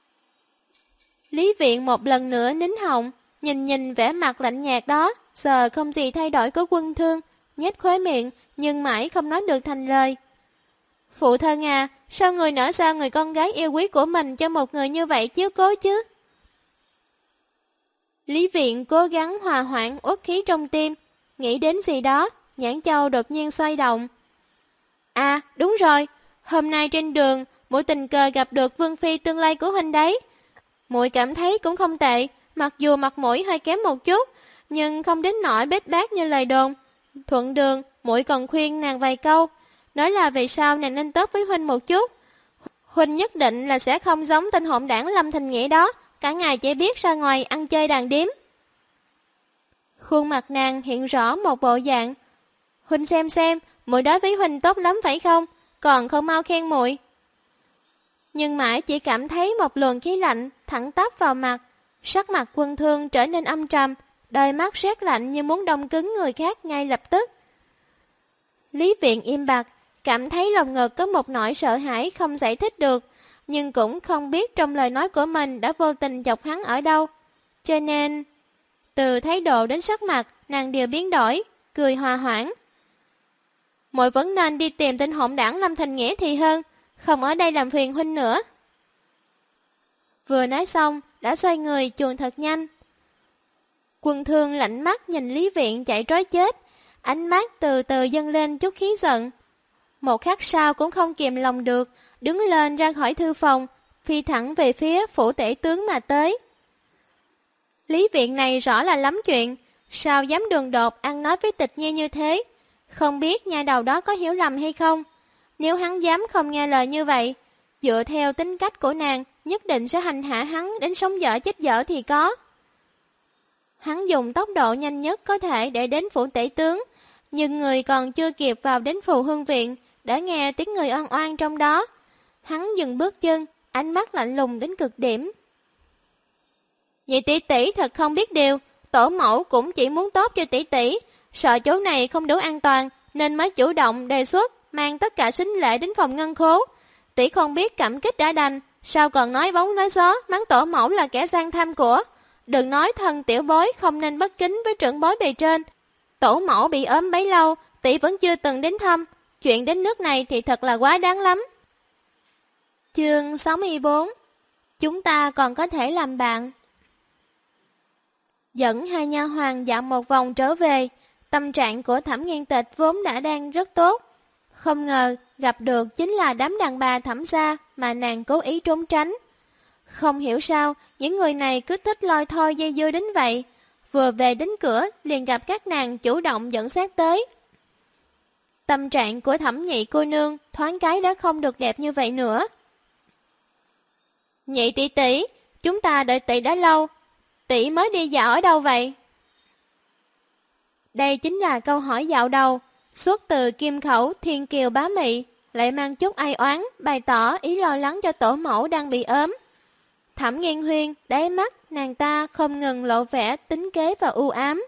Lý Viện một lần nữa nín họng, nhìn vẻ mặt lạnh nhạt đó, giờ không gì thay đổi của Quân Thương, nhếch khóe miệng, nhưng mãi không nói được thành lời. Phụ thân à, sao người nỡ sao người con gái yêu quý của mình cho một người như vậy chiếu cố chứ? Lý Viện cố gắng hòa hoãn uất khí trong tim, nghĩ đến gì đó, nhãn châu đột nhiên xoay động. À, đúng rồi, hôm nay trên đường, muội tình cờ gặp được Vương phi tương lai của huynh đấy. Muội cảm thấy cũng không tệ, mặc dù mặt mũi hơi kém một chút, nhưng không đến nỗi bết bát như lời đồn. Thuận đường, muội còn khuyên nàng vài câu, nói là về sau nàng nên tốt với huynh một chút. Huynh nhất định là sẽ không giống tên hỗn đảng Lâm Thành Nghĩa đó, cả ngày chỉ biết ra ngoài ăn chơi đàn điếm. Khuôn mặt nàng hiện rõ một bộ dạng. Huynh xem, muội đối với huynh tốt lắm phải không? Còn không mau khen muội. Nhưng mãi chỉ cảm thấy một luồng khí lạnh thẳng tắp vào mặt, sắc mặt Quân Thương trở nên âm trầm, đôi mắt rét lạnh như muốn đông cứng người khác ngay lập tức. Lý Viện im bặt, cảm thấy lòng ngực có một nỗi sợ hãi không giải thích được, nhưng cũng không biết trong lời nói của mình đã vô tình chọc hắn ở đâu. Cho nên... Từ thái độ đến sắc mặt, nàng đều biến đổi, cười hòa hoãn. Muội vẫn nên đi tìm tên hỗn đảng Lâm Thành Nghĩa thì hơn, không ở đây làm phiền huynh nữa. Vừa nói xong, đã xoay người chuồn thật nhanh. Quân Thương lạnh mắt nhìn Lý Viện chạy trối chết, ánh mắt từ từ dâng lên chút khí giận. Một khắc sau cũng không kìm lòng được, đứng lên ra khỏi thư phòng, phi thẳng về phía phủ tể tướng mà tới. Lý Viện này rõ là lắm chuyện, sao dám đường đột ăn nói với Tịch Nhi như thế? Không biết nhà đầu đó có hiểu lầm hay không? Nếu hắn dám không nghe lời như vậy, dựa theo tính cách của nàng, nhất định sẽ hành hạ hắn đến sống dở chết dở thì có. Hắn dùng tốc độ nhanh nhất có thể để đến phủ tể tướng, nhưng người còn chưa kịp vào đến Phù Hương Viện, đã nghe tiếng người oan oan trong đó. Hắn dừng bước chân, ánh mắt lạnh lùng đến cực điểm. Nhị tỷ tỷ thật không biết điều, tổ mẫu cũng chỉ muốn tốt cho tỷ tỷ, sợ chỗ này không đủ an toàn nên mới chủ động đề xuất mang tất cả sính lễ đến phòng ngân khố. Tỷ không biết cảm kích đã đành, sao còn nói bóng nói gió mắng tổ mẫu là kẻ gian tham của. Đừng nói thân tiểu bối không nên bất kính với trưởng bối bề trên. Tổ mẫu bị ốm bấy lâu, tỷ vẫn chưa từng đến thăm, chuyện đến nước này thì thật là quá đáng lắm. Chương 64. Chúng ta còn có thể làm bạn. Dẫn hai nha hoàn dạo một vòng trở về, tâm trạng của Thẩm Nghiên Tịch vốn đã đang rất tốt. Không ngờ gặp được chính là đám đàn bà Thẩm gia mà nàng cố ý trốn tránh. Không hiểu sao, những người này cứ thích lôi thôi dây dưa đến vậy. Vừa về đến cửa, liền gặp các nàng chủ động dẫn sát tới. Tâm trạng của Thẩm nhị cô nương thoáng cái đã không được đẹp như vậy nữa. Nhị tỷ tỷ, chúng ta đợi tỷ đã lâu. Tỷ mới đi dạo ở đâu vậy? Đây chính là câu hỏi dạo đầu, xuất từ kim khẩu Thiên Kiều bá mị, lại mang chút ai oán, bày tỏ ý lo lắng cho tổ mẫu đang bị ốm. Thẩm Nghiên Huyên, đáy mắt nàng ta không ngừng lộ vẻ tính kế và u ám.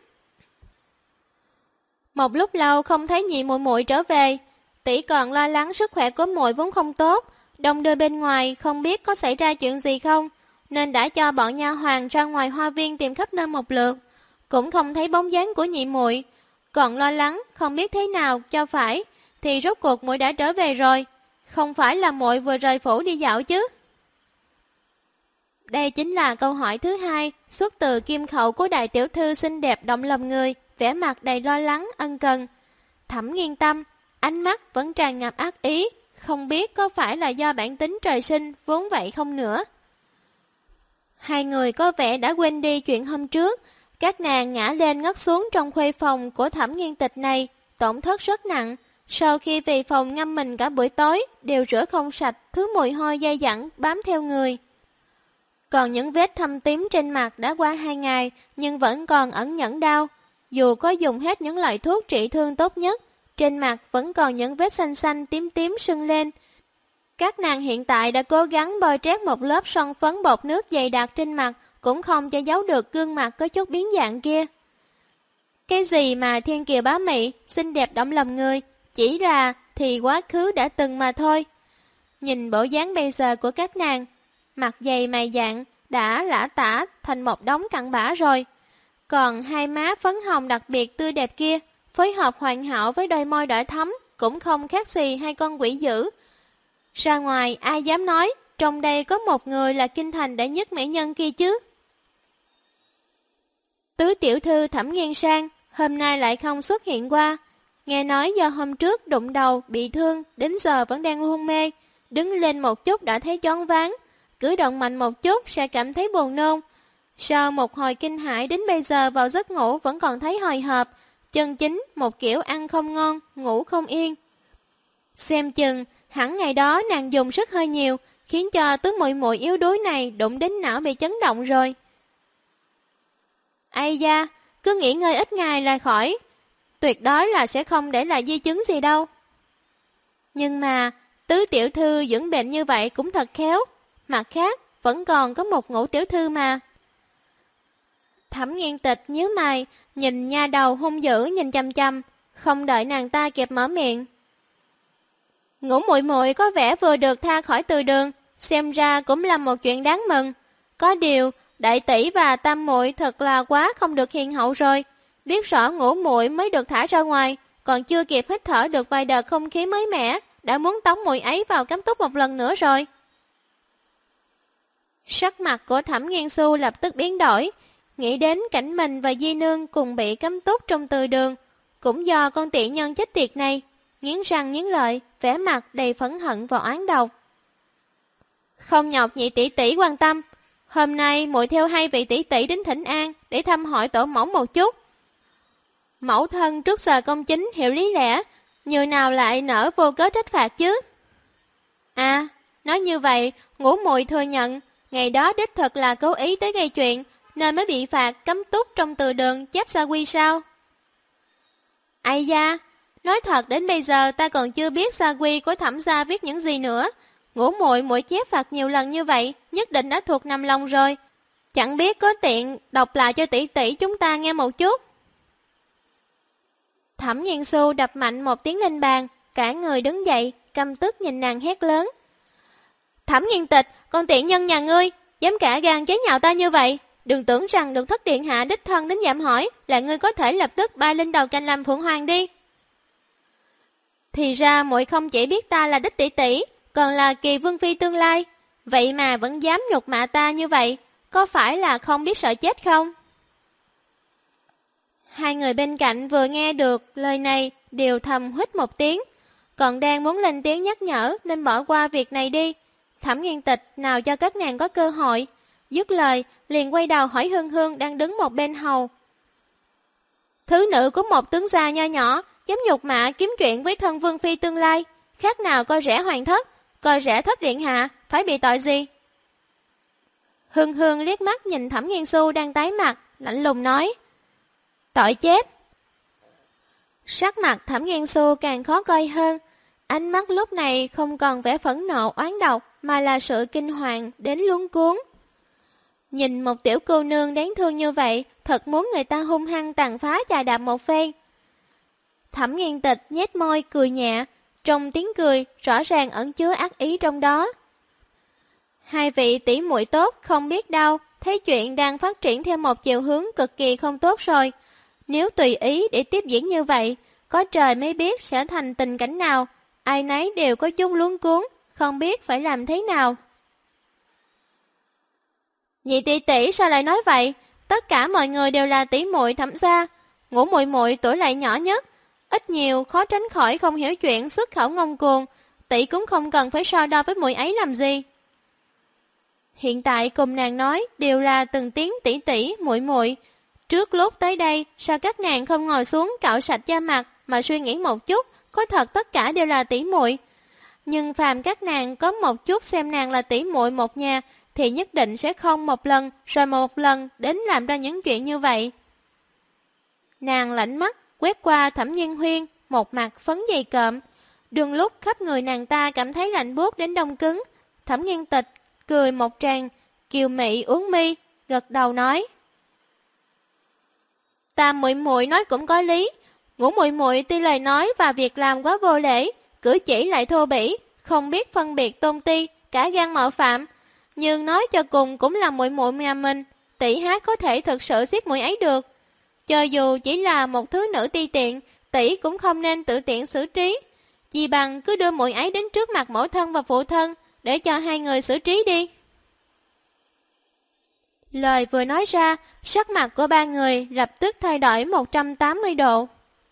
Một lúc lâu không thấy nhị muội muội trở về, tỷ còn lo lắng sức khỏe của muội vốn không tốt, đồng đưa bên ngoài không biết có xảy ra chuyện gì không, nên đã cho bọn nha hoàn ra ngoài hoa viên tìm khắp nơi một lượt, cũng không thấy bóng dáng của nhị muội, còn lo lắng không biết thế nào cho phải, thì rốt cuộc muội đã trở về rồi, không phải là muội vừa rời phủ đi dạo chứ? Đây chính là câu hỏi thứ hai, xuất từ kim khẩu của đại tiểu thư xinh đẹp động lòng người, vẻ mặt đầy lo lắng, ân cần. Thẩm Nghiên Tâm, ánh mắt vẫn tràn ngập ác ý, không biết có phải là do bản tính trời sinh vốn vậy không nữa. Hai người có vẻ đã quên đi chuyện hôm trước, các nàng ngã lên ngất xuống trong khuê phòng của Thẩm Nghiên Tịch này, tổn thất rất nặng. Sau khi về phòng ngâm mình cả buổi tối, đều rửa không sạch thứ mùi hôi dai dẳng bám theo người. Còn những vết thâm tím trên mặt đã qua 2 ngày, nhưng vẫn còn ẩn nhẫn đau. Dù có dùng hết những loại thuốc trị thương tốt nhất, trên mặt vẫn còn những vết xanh xanh tím tím sưng lên. Các nàng hiện tại đã cố gắng bôi trét một lớp son phấn bột nước dày đặc trên mặt, cũng không che giấu được gương mặt có chút biến dạng kia. Cái gì mà Thiên Kiều bá mị, xinh đẹp động lòng người, chỉ là thì quá khứ đã từng mà thôi. Nhìn bộ dáng bây giờ của các nàng, mặt dày mày dạn đã lả tả thành một đống cặn bã rồi. Còn hai má phấn hồng đặc biệt tươi đẹp kia, phối hợp hoàn hảo với đôi môi đỏ thắm, cũng không khác gì hai con quỷ dữ. Ra ngoài ai dám nói, trong đây có một người là kinh thành đệ nhất mỹ nhân kia chứ. Tứ tiểu thư Thẩm Nghiên Sang hôm nay lại không xuất hiện qua. Nghe nói do hôm trước đụng đầu bị thương, đến giờ vẫn đang hôn mê, đứng lên một chút đã thấy choáng váng, cử động mạnh một chút sẽ cảm thấy buồn nôn. Sau một hồi kinh hãi đến bây giờ vào giấc ngủ vẫn còn thấy hồi hộp, chân chính một kiểu ăn không ngon, ngủ không yên. Xem chừng hẳn ngày đó nàng dùng sức hơi nhiều, khiến cho tứ muội muội yếu đuối này đụng đến não bị chấn động rồi. Ây da, cứ nghỉ ngơi ít ngày là khỏi, tuyệt đối là sẽ không để lại di chứng gì đâu. Nhưng mà tứ tiểu thư dưỡng bệnh như vậy cũng thật khéo, mặt khác vẫn còn có một Ngũ tiểu thư mà. Thẩm Nghiên Tịch nhíu mày, nhìn nha đầu hung dữ nhìn chăm chăm, không đợi nàng ta kịp mở miệng. Ngũ muội muội có vẻ vừa được tha khỏi từ đường, xem ra cũng là một chuyện đáng mừng. Có điều, đại tỷ và tam muội thật là quá không được hiền hậu rồi. Biết rõ Ngũ muội mới được thả ra ngoài, còn chưa kịp hít thở được vài đợt không khí mới mẻ, đã muốn tống muội ấy vào cấm túc một lần nữa rồi. Sắc mặt của Thẩm Nghiên Xu lập tức biến đổi, nghĩ đến cảnh mình và Di Nương cùng bị cấm túc trong từ đường, cũng do con tiện nhân chết tiệt này, nghiến răng nghiến lợi, vẻ mặt đầy phẫn hận và oán độc. Không nhọc nhị tỷ tỷ quan tâm, hôm nay muội theo hai vị tỷ tỷ đến Thỉnh An để thăm hỏi tổ mẫu một chút. Mẫu thân trước giờ công chính hiểu lý lẽ, như nào lại nỡ vô cớ trách phạt chứ? À, nói như vậy, Ngũ muội thừa nhận, ngày đó đích thực là cố ý tới gây chuyện, nên mới bị phạt cấm túc trong từ đường chép gia quy sao? Ai da, nói thật đến bây giờ ta còn chưa biết gia quy của Thẩm gia viết những gì nữa. Ngũ muội muội chép phạt nhiều lần như vậy, nhất định đã thuộc nằm lòng rồi. Chẳng biết có tiện đọc lại cho tỷ tỷ chúng ta nghe một chút. Thẩm Nghiên Xu đập mạnh một tiếng lên bàn, cả người đứng dậy, căm tức nhìn nàng hét lớn. Thẩm Nghiên Tịch, con tiện nhân nhà ngươi, dám cả gan chế nhạo ta như vậy. Đừng tưởng rằng được thất điện hạ đích thân đến dạm hỏi là ngươi có thể lập tức bay lên đầu cành làm phượng hoàng đi. Thì ra muội không chỉ biết ta là đích tỷ tỷ, còn là Kỳ vương phi tương lai, vậy mà vẫn dám nhục mạ ta như vậy, có phải là không biết sợ chết không? Hai người bên cạnh vừa nghe được lời này đều thầm huýt một tiếng, còn đang muốn lên tiếng nhắc nhở nên bỏ qua việc này đi. Thẩm Nghiên Tịch nào cho các nàng có cơ hội, dứt lời liền quay đầu hỏi Hương Hương đang đứng một bên hầu. Thứ nữ của một tướng gia nho nhỏ dám nhục mạ kiếm chuyện với thân vương phi tương lai, khác nào coi rẻ hoàng thất, coi rẻ thất điện hạ, phải bị tội gì? Hương Hương liếc mắt nhìn Thẩm Nghiên Xu đang tái mặt, lạnh lùng nói. Tội chết. Sắc mặt Thẩm Nghiên Xu càng khó coi hơn, ánh mắt lúc này không còn vẻ phẫn nộ oán độc mà là sự kinh hoàng đến luống cuống. Nhìn một tiểu cô nương đáng thương như vậy, thật muốn người ta hung hăng tàn phá chà đạp một phen. Thẩm Nghiên Tịch nhếch môi cười nhẹ, trong tiếng cười rõ ràng ẩn chứa ác ý trong đó. Hai vị tỷ muội tốt không biết đâu, thấy chuyện đang phát triển theo một chiều hướng cực kỳ không tốt rồi. Nếu tùy ý để tiếp diễn như vậy, có trời mới biết sẽ thành tình cảnh nào, ai nấy đều có chút luống cuống, không biết phải làm thế nào. Nhị tỷ tỷ sao lại nói vậy? Tất cả mọi người đều là tỷ muội Thẩm gia, Ngũ muội muội tuổi lại nhỏ nhất, ít nhiều khó tránh khỏi không hiểu chuyện xuất khẩu ngông cuồng, tỷ cũng không cần phải so đo với muội ấy làm gì. Hiện tại cùng nàng nói đều là từng tiếng tỷ tỷ, muội muội. Trước lúc tới đây, sao các nàng không ngồi xuống cạo sạch da mặt mà suy nghĩ một chút, có thật tất cả đều là tỷ muội. Nhưng phàm các nàng có một chút xem nàng là tỷ muội một nhà, thì nhất định sẽ không một lần rồi một lần đến làm ra những chuyện như vậy. Nàng lạnh mắt quét qua Thẩm Nhiên Huyên, một mặt phấn dày cộm. Đường lúc khắp người nàng ta cảm thấy lạnh buốt đến đông cứng. Thẩm Nghiên Tịch cười một tràng, kiều mị uốn mi, gật đầu nói: Ta muội muội nói cũng có lý, Ngũ muội muội tuy lời nói và việc làm quá vô lễ, cử chỉ lại thô bỉ, không biết phân biệt tôn ti, cả gan mạo phạm, nhưng nói cho cùng cũng là muội muội nhà mình, tỷ há có thể thực sự giết muội ấy được. Cho dù chỉ là một thứ nữ ti tiện, tỷ cũng không nên tự tiện xử trí, chỉ bằng cứ đưa muội ấy đến trước mặt mẫu thân và phụ thân để cho hai người xử trí đi. Lời vừa nói ra, sắc mặt của ba người lập tức thay đổi 180 độ.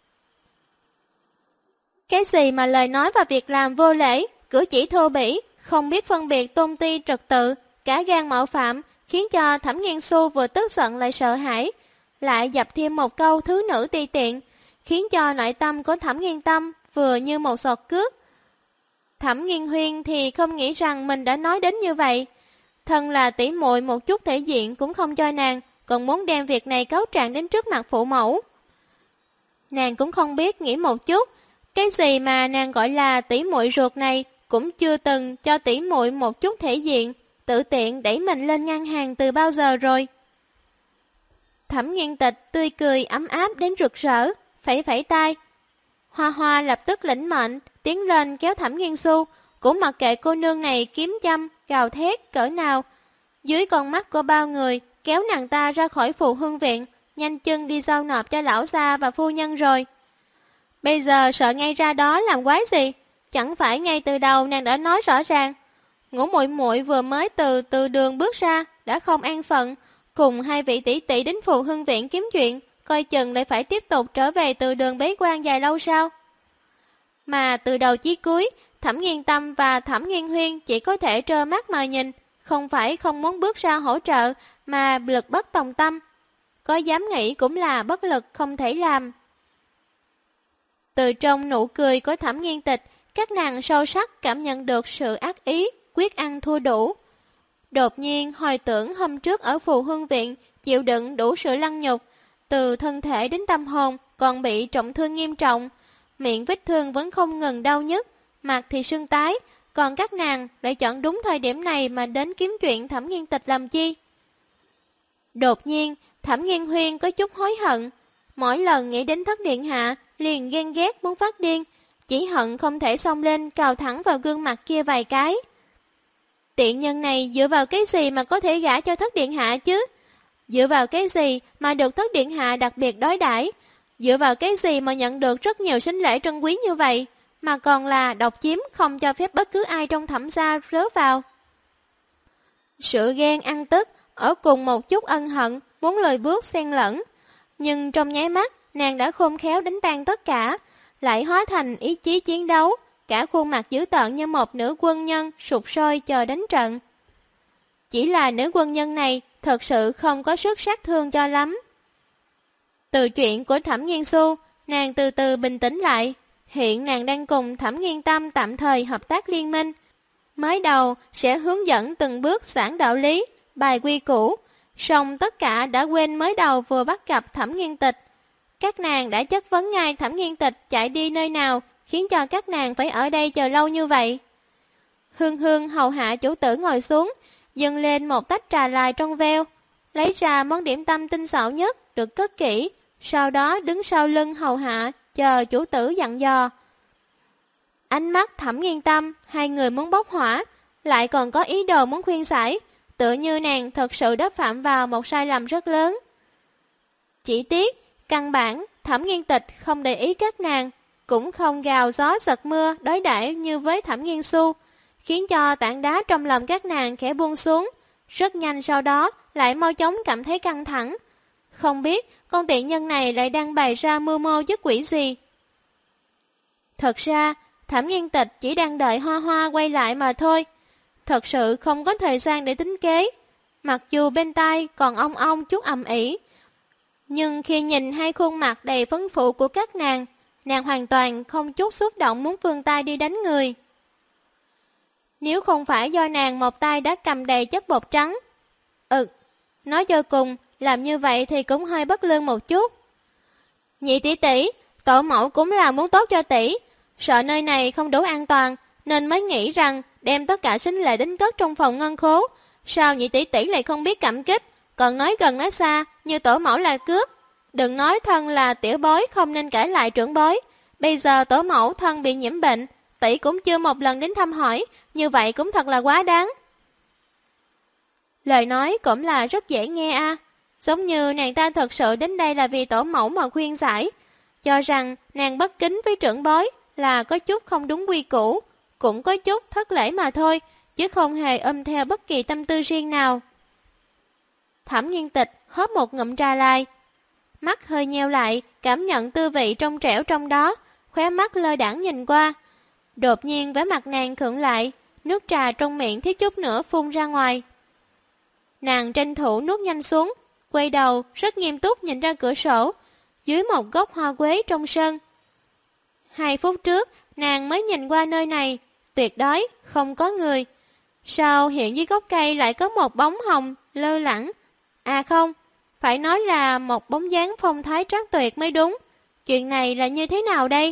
Cái gì mà lời nói và việc làm vô lễ, cử chỉ thô bỉ, không biết phân biệt tôn ti trật tự, cả gan mạo phạm, khiến cho Thẩm Nghiên Xu vừa tức giận lại sợ hãi, lại dập thêm một câu thứ nữ ti tiện, khiến cho nội tâm của Thẩm Nghiên Tâm vừa như một giọt cước. Thẩm Nghiên Huyên thì không nghĩ rằng mình đã nói đến như vậy. Thân là tỷ muội một chút thể diện cũng không cho nàng, còn muốn đem việc này cáo trạng đến trước mặt phụ mẫu. Nàng cũng không biết nghĩ một chút, cái gì mà nàng gọi là tỷ muội ruột này cũng chưa từng cho tỷ muội một chút thể diện, tự tiện đẩy mình lên ngang hàng từ bao giờ rồi. Thẩm Nghiên Tịch tươi cười ấm áp đến rực rỡ, phẩy phẩy tay. Hoa Hoa lập tức lĩnh mệnh, tiến lên kéo Thẩm Nghiên Xu, cũng mặc kệ cô nương này kiếm chăm, gào thét cỡ nào. Dưới con mắt của bao người, kéo nàng ta ra khỏi Phù Hương Viện, nhanh chân đi giao nộp cho lão gia và phu nhân rồi. Bây giờ sợ ngay ra đó làm quái gì? Chẳng phải ngay từ đầu nàng đã nói rõ ràng. Ngũ muội muội vừa mới từ đường bước ra đã không an phận, cùng hai vị tỷ tỷ đến Phù Hương Viện kiếm chuyện, coi chừng lại phải tiếp tục trở về từ đường bế quan dài lâu sao? Mà từ đầu chí cuối, Thẩm Nghiên Tâm và Thẩm Nghiên Huyên chỉ có thể trơ mắt mà nhìn, không phải không muốn bước ra hỗ trợ, mà lực bất tòng tâm. Có dám nghĩ cũng là bất lực không thể làm. Từ trong nụ cười của Thẩm Nghiên Tịch, các nàng sâu sắc cảm nhận được sự ác ý, quyết ăn thua đủ. Đột nhiên hồi tưởng hôm trước ở Phù Hương Viện chịu đựng đủ sự lăng nhục, từ thân thể đến tâm hồn còn bị trọng thương nghiêm trọng, miệng vết thương vẫn không ngừng đau nhức, mặt thì sưng tái, còn các nàng lại chọn đúng thời điểm này mà đến kiếm chuyện Thẩm Nghiên Tịch làm chi. Đột nhiên, Thẩm Nghiên Huyên có chút hối hận, mỗi lần nghĩ đến Thất Điện Hạ liền ghen ghét muốn phát điên, chỉ hận không thể xông lên cào thẳng vào gương mặt kia vài cái. Tiện nhân này dựa vào cái gì mà có thể gả cho Thất Điện Hạ chứ? Dựa vào cái gì mà được Thất Điện Hạ đặc biệt đối đãi? Dựa vào cái gì mà nhận được rất nhiều sính lễ trân quý như vậy, mà còn là độc chiếm không cho phép bất cứ ai trong Thẩm gia rớ vào? Sự ghen ăn tức ở cùng một chút ân hận muốn lùi bước xen lẫn, nhưng trong nháy mắt nàng đã khôn khéo đánh tan tất cả, lại hóa thành ý chí chiến đấu, cả khuôn mặt dữ tợn như một nữ quân nhân sục sôi chờ đánh trận. Chỉ là nữ quân nhân này thật sự không có sức sát thương cho lắm. Từ chuyện của Thẩm Nghiên Xu, nàng từ từ bình tĩnh lại. Hiện nàng đang cùng Thẩm Nghiên Tâm tạm thời hợp tác liên minh. Mới đầu sẽ hướng dẫn từng bước giảng đạo lý, bài quy củ, song tất cả đã quên mới đầu vừa bắt gặp Thẩm Nghiên Tịch. Các nàng đã chất vấn ngay Thẩm Nghiên Tịch chạy đi nơi nào, khiến cho các nàng phải ở đây chờ lâu như vậy. Hương Hương hầu hạ chủ tử ngồi xuống, dâng lên một tách trà lai trong veo, lấy ra món điểm tâm tinh xảo nhất được cất kỹ, sau đó đứng sau lưng hầu hạ chờ chủ tử dặn dò. Ánh mắt Thẩm Nghiên Tâm, hai người muốn bốc hỏa, lại còn có ý đồ muốn khuyên giải, tựa như nàng thật sự đã phạm vào một sai lầm rất lớn. Chỉ tiếc, căn bản Thẩm Nghiên Tịch không để ý các nàng, cũng không gào gió giật mưa đối đãi như với Thẩm Nghiên Xu, khiến cho tảng đá trong lòng các nàng khẽ buông xuống, rất nhanh sau đó lại mau chóng cảm thấy căng thẳng. Không biết con tiện nhân này lại đang bày ra mưu mô giết quỷ gì. Thật ra, Thẩm Nghiên Tịch chỉ đang đợi Hoa Hoa quay lại mà thôi, thật sự không có thời gian để tính kế. Mặc dù bên tai còn ong ong chút ầm ĩ, nhưng khi nhìn hai khuôn mặt đầy phấn phụ của các nàng hoàn toàn không chút xúc động muốn vươn tay đi đánh người. Nếu không phải do nàng một tay đã cầm đầy chất bột trắng. Nói cho cùng, làm như vậy thì cũng hơi bất lương một chút. Nhị tỷ tỷ, tổ mẫu cũng là muốn tốt cho tỷ, sợ nơi này không đủ an toàn, nên mới nghĩ rằng đem tất cả sính lễ đến cất trong phòng ngân khố. Sao nhị tỷ tỷ lại không biết cảm kích, còn nói gần nói xa, như tổ mẫu là cướp. Đừng nói thân là tiểu bối không nên cãi lại trưởng bối. Bây giờ tổ mẫu thân bị nhiễm bệnh, tỷ cũng chưa một lần đến thăm hỏi, như vậy cũng thật là quá đáng. Lời nói cũng là rất dễ nghe a, giống như nàng ta thật sự đến đây là vì tổ mẫu mà khuyên giải, cho rằng nàng bất kính với trưởng bối là có chút không đúng quy củ, cũng có chút thất lễ mà thôi, chứ không hề theo bất kỳ tâm tư riêng nào. Thẩm Nghiên Tịch hớp một ngụm trà lai, mắt hơi nheo lại, cảm nhận tư vị trong trẻo trong đó, khóe mắt lơ đãng nhìn qua. Đột nhiên vẻ mặt nàng khựng lại, nước trà trong miệng thiếu chút nữa phun ra ngoài. Nàng tranh thủ nuốt nhanh xuống, quay đầu rất nghiêm túc nhìn ra cửa sổ, dưới một gốc hoa quế trong sân. 2 phút trước, nàng mới nhìn qua nơi này, tuyệt đối không có người. Sao hiện dưới gốc cây lại có một bóng hồng lơ lửng? À không, phải nói là một bóng dáng phong thái trác tuyệt mới đúng. Chuyện này là như thế nào đây?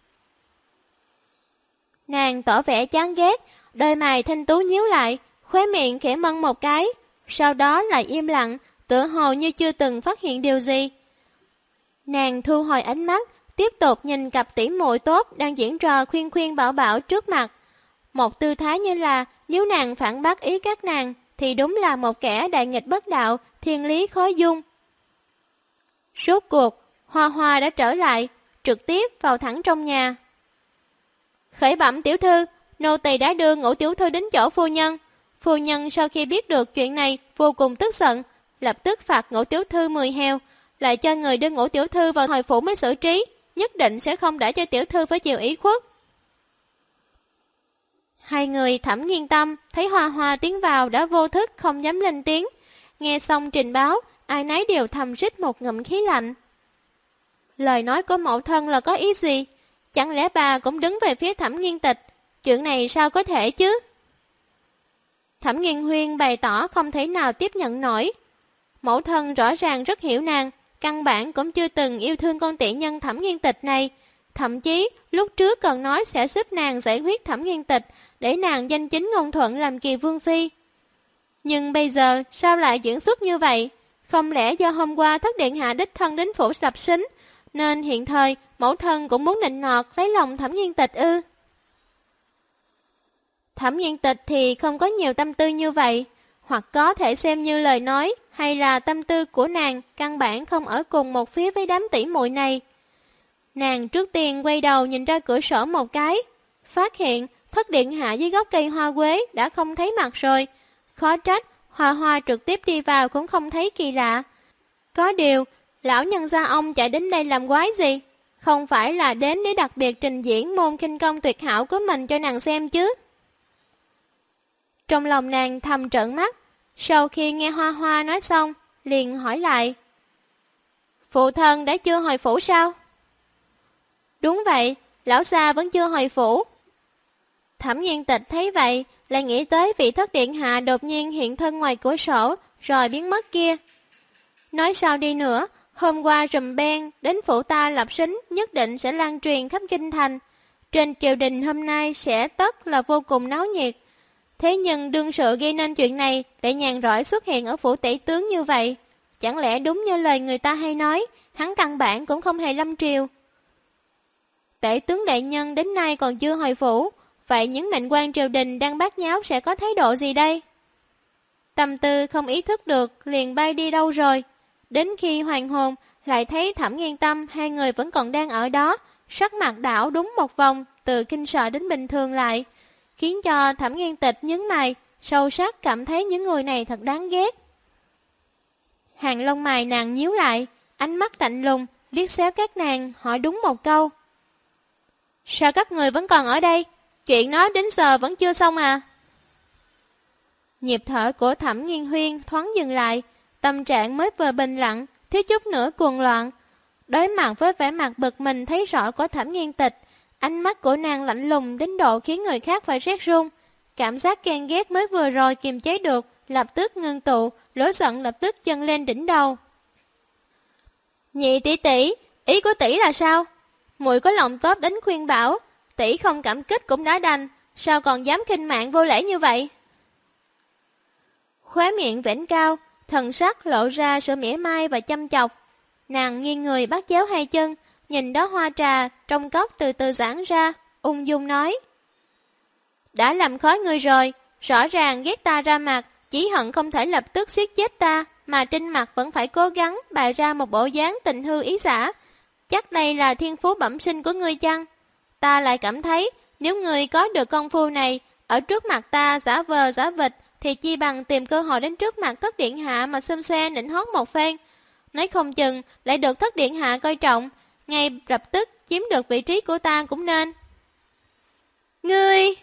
Nàng tỏ vẻ chán ghét, đôi mày thanh tú nhíu lại, khóe miệng khẽ mân một cái, sau đó lại im lặng, tựa hồ như chưa từng phát hiện điều gì. Nàng thu hồi ánh mắt, tiếp tục nhìn cặp tỷ muội tốt đang diễn trò khuyên khuyên bảo bảo trước mặt. Một tư thái như là nếu nàng phản bác ý các nàng thì đúng là một kẻ đại nghịch bất đạo, thiên lý khó dung. Rốt cuộc, Hoa Hoa đã trở lại, trực tiếp vào thẳng trong nhà. Khởi bẩm tiểu thư, nô tỳ đã đưa Ngũ tiểu thư đến chỗ phu nhân. Phu nhân sau khi biết được chuyện này vô cùng tức giận, lập tức phạt Ngũ tiểu thư 10 heo, lại cho người đưa Ngũ tiểu thư vào hồi phủ mới xử trí, nhất định sẽ không để cho tiểu thư phải chịu ý khuất. Hai người Thẩm Nghiên Tâm thấy Hoa Hoa tiến vào đã vô thức không dám lên tiếng, nghe xong trình báo, ai nấy đều thầm rít một ngụm khí lạnh. Lời nói của mẫu thân là có ý gì? Chẳng lẽ bà cũng đứng về phía Thẩm Nghiên Tịch? Chuyện này sao có thể chứ? Thẩm Nghiên Huyên bày tỏ không thể nào tiếp nhận nổi. Mẫu thân rõ ràng rất hiểu nàng, căn bản cũng chưa từng yêu thương con tỷ nhân Thẩm Nghiên Tịch này. Thậm chí lúc trước còn nói sẽ giúp nàng giải quyết Thẩm Nghiên Tịch để nàng danh chính ngôn thuận làm Kỳ Vương Phi. Nhưng bây giờ sao lại diễn xuất như vậy? Không lẽ do hôm qua Thất Điện Hạ đích thân đến phủ lập sính, nên hiện thời mẫu thân cũng muốn nịnh nọt lấy lòng Thẩm Nghiên Tịch ư? Thẩm Nghiên Tịch thì không có nhiều tâm tư như vậy, hoặc có thể xem như lời nói, hay là tâm tư của nàng căn bản không ở cùng một phía với đám tỷ muội này. Nàng trước tiên quay đầu nhìn ra cửa sổ một cái, phát hiện Thất Điện Hạ dưới gốc cây hoa quế đã không thấy mặt rồi. Khó trách, Hoa Hoa trực tiếp đi vào cũng không thấy kỳ lạ. Có điều, lão nhân gia ông chạy đến đây làm quái gì? Không phải là đến để đặc biệt trình diễn môn khinh công tuyệt hảo của mình cho nàng xem chứ? Trong lòng nàng thầm trợn mắt, sau khi nghe Hoa Hoa nói xong, liền hỏi lại. Phụ thân đã chưa hồi phủ sao? Đúng vậy, lão gia vẫn chưa hồi phủ. Thẩm Nghiên Tịch thấy vậy, lại nghĩ tới vị Thất Điện Hạ đột nhiên hiện thân ngoài cửa sổ, rồi biến mất kia. Nói sao đi nữa, hôm qua rùm beng đến phủ ta lập sính nhất định sẽ lan truyền khắp kinh thành. Trên triều đình hôm nay sẽ tất là vô cùng náo nhiệt. Thế nhưng đương sự gây nên chuyện này lại nhàn rỗi xuất hiện ở phủ tể tướng như vậy. Chẳng lẽ đúng như lời người ta hay nói, hắn căn bản cũng không hề lâm triều. Tể tướng đại nhân đến nay còn chưa hồi phủ, vậy những mệnh quan triều đình đang bát nháo sẽ có thái độ gì đây? Tâm tư không ý thức được liền bay đi đâu rồi. Đến khi hoàn hồn lại thấy Thẩm Nghiên Tâm hai người vẫn còn đang ở đó, sắc mặt đảo đúng một vòng từ kinh sợ đến bình thường lại, khiến cho Thẩm Nghiên Tịch nhướng mày, sâu sắc cảm thấy những người này thật đáng ghét. Hàng lông mày nàng nhíu lại, ánh mắt lạnh lùng liếc xéo các nàng, hỏi đúng một câu. Sao các người vẫn còn ở đây? Chuyện nó đến giờ vẫn chưa xong à? Nhịp thở của Thẩm Nghiên Huyên thoáng dừng lại, tâm trạng mới vừa bình lặng, thiếu chút nữa cuồng loạn. Đối mặt với vẻ mặt bực mình thấy rõ của Thẩm Nghiên Tịch, ánh mắt của nàng lạnh lùng đến độ khiến người khác phải rét run. Cảm giác ghen ghét mới vừa rồi kiềm chế được, lập tức ngưng tụ, lửa giận lập tức dâng lên đỉnh đầu. Nhị tỷ tỷ, ý của tỷ là sao? Muội có lòng tốt đến khuyên bảo, tỷ không cảm kích cũng đã đành, sao còn dám khinh mạng vô lễ như vậy? Khóe miệng vểnh cao, thần sắc lộ ra sự mỉa mai và chăm chọc. Nàng nghiêng người bắt chéo hai chân, nhìn đó hoa trà trong cốc từ từ giãn ra, ung dung nói. Đã làm khó ngươi rồi, rõ ràng ghét ta ra mặt, chỉ hận không thể lập tức giết chết ta, mà trên mặt vẫn phải cố gắng bày ra một bộ dáng tình hư ý xả. Chắc đây là thiên phú bẩm sinh của ngươi chăng? Ta lại cảm thấy, nếu ngươi có được công phu này, ở trước mặt ta giả vờ giả vịt, thì chi bằng tìm cơ hội đến trước mặt Thất Điện Hạ mà xâm xoe nịnh hót một phen. Nói không chừng, lại được Thất Điện Hạ coi trọng, ngay lập tức chiếm được vị trí của ta cũng nên. Ngươi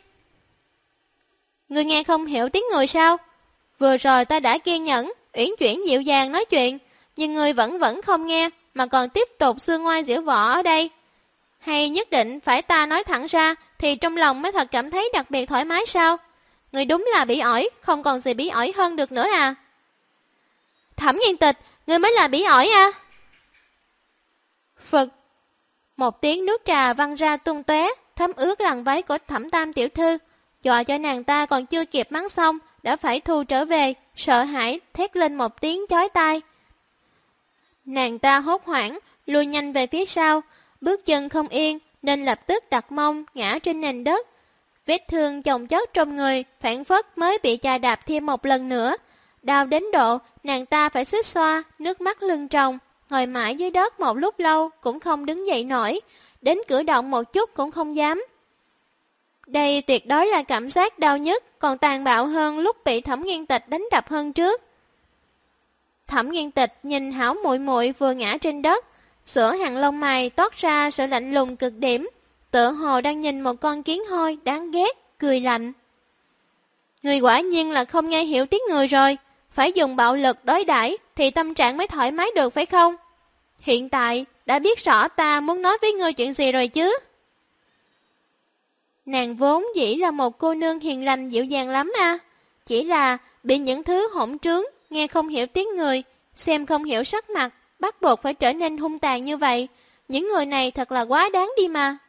nghe không hiểu tiếng người sao? Vừa rồi ta đã kiên nhẫn, uyển chuyển dịu dàng nói chuyện, nhưng ngươi vẫn không nghe, mà còn tiếp tục xương ngoai diễu võ ở đây. Hay nhất định phải ta nói thẳng ra, thì trong lòng mới thật cảm thấy đặc biệt thoải mái sao? Ngươi đúng là bỉ ổi, không còn gì bỉ ổi hơn được nữa à? Thẩm Nghiên Tịch, ngươi mới là bỉ ổi à? Phật. Một tiếng nước trà văng ra tung tóe, thấm ướt làn váy của Thẩm Tam tiểu thư, dọa cho nàng ta còn chưa kịp mắng xong, đã phải thu trở về, sợ hãi thét lên một tiếng chói tai. Nàng ta hốt hoảng, lùi nhanh về phía sau, bước chân không yên nên lập tức đặt mông ngã trên nền đất. Vết thương chồng chất trong người, phản phất mới bị chà đạp thêm một lần nữa. Đau đến độ, nàng ta phải xích xoa, nước mắt lưng tròng, ngồi mãi dưới đất một lúc lâu cũng không đứng dậy nổi, đến cử động một chút cũng không dám. Đây tuyệt đối là cảm giác đau nhất, còn tàn bạo hơn lúc bị Thẩm Nghiên Tịch đánh đập hơn trước. Thẩm Nghiên Tịch nhìn Hảo muội muội vừa ngã trên đất, giữa hàng lông mày toát ra sự lạnh lùng cực điểm, tựa hồ đang nhìn một con kiến hôi đáng ghét, cười lạnh. Người quả nhiên là không nghe hiểu tiếng người rồi, phải dùng bạo lực đối đãi thì tâm trạng mới thoải mái được phải không? Hiện tại đã biết rõ ta muốn nói với ngươi chuyện gì rồi chứ? Nàng vốn dĩ là một cô nương hiền lành dịu dàng lắm à, chỉ là bị những thứ hỗn trướng, nghe không hiểu tiếng người, xem không hiểu sắc mặt, bắt buộc phải trở nên hung tàn như vậy. Những người này thật là quá đáng đi mà.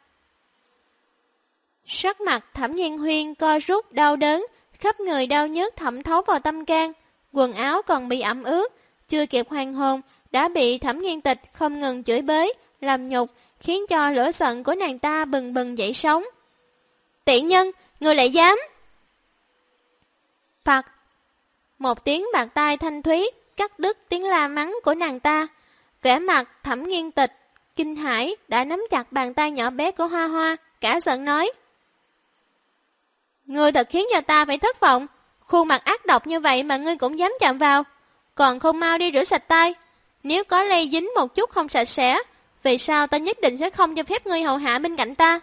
Sắc mặt Thẩm Nghiên Huyên co rút đau đớn, khắp người đau nhức thẩm thấu vào tâm can, quần áo còn bị ẩm ướt, chưa kịp hoàn hồn đã bị Thẩm Nghiên Tịch không ngừng chửi bới, làm nhục, khiến cho lửa giận của nàng ta bừng bừng dậy sóng. Tiện nhân, người lại dám! Phật! Một tiếng bạc tai thanh thúy cắt đứt tiếng la mắng của nàng ta. Vẻ mặt Thẩm Nghiên Tịch kinh hãi đã nắm chặt bàn tay nhỏ bé của Hoa Hoa, cả giận nói: Ngươi thật khiến cho ta phải thất vọng, khuôn mặt ác độc như vậy mà ngươi cũng dám chạm vào, còn không mau đi rửa sạch tay. Nếu có lây dính một chút không sạch sẽ, vì sao ta nhất định sẽ không cho phép ngươi hầu hạ bên cạnh ta?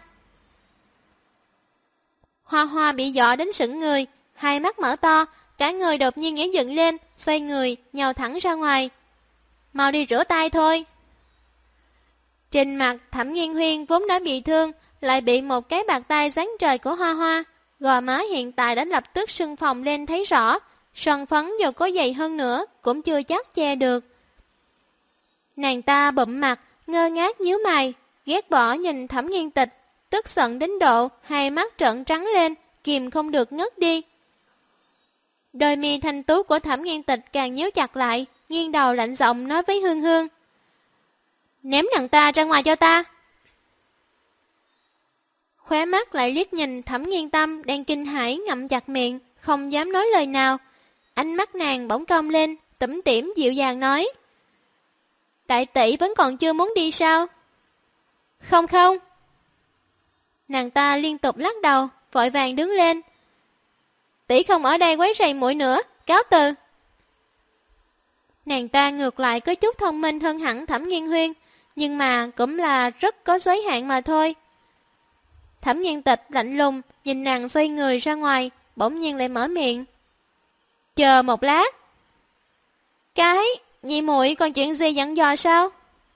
Hoa Hoa bị dọa đến sững người, hai mắt mở to, cả người đột nhiên nhảy dựng lên, xoay người, nhào thẳng ra ngoài. Mau đi rửa tay thôi. Trên mặt Thẩm Nghiên Huyên vốn đã bị thương, lại bị một cái bạc tay giáng trời của Hoa Hoa, gò má hiện tại đã lập tức sưng phồng lên thấy rõ, son phấn dù có dày hơn nữa cũng chưa chắc che được. Nàng ta bụm mặt, ngơ ngác nhíu mày, ghét bỏ nhìn Thẩm Nghiên Tịch, tức giận đến độ hai mắt trợn trắng lên, kìm không được ngất đi. Đôi mi thanh tú của Thẩm Nghiên Tịch càng nhíu chặt lại, nghiêng đầu lạnh giọng nói với Hương Hương: Ném nàng ta ra ngoài cho ta. Khóe mắt lại liếc nhìn Thẩm Nghiên Tâm đang kinh hãi ngậm chặt miệng, không dám nói lời nào. Ánh mắt nàng bỗng cong lên, tủm tỉm dịu dàng nói: Đại tỷ vẫn còn chưa muốn đi sao? Không không. Nàng ta liên tục lắc đầu, vội vàng đứng lên. Tỷ không ở đây quấy rầy muội nữa, cáo từ. Nàng ta ngược lại có chút thông minh hơn hẳn Thẩm Nghiên Huyên, nhưng mà cũng là rất có giới hạn mà thôi. Thẩm Nghiên Tịch lạnh lùng nhìn nàng xoay người ra ngoài, bỗng nhiên lại mở miệng: Chờ một lát. Cái, nhị muội còn chuyện gì dặn dò sao?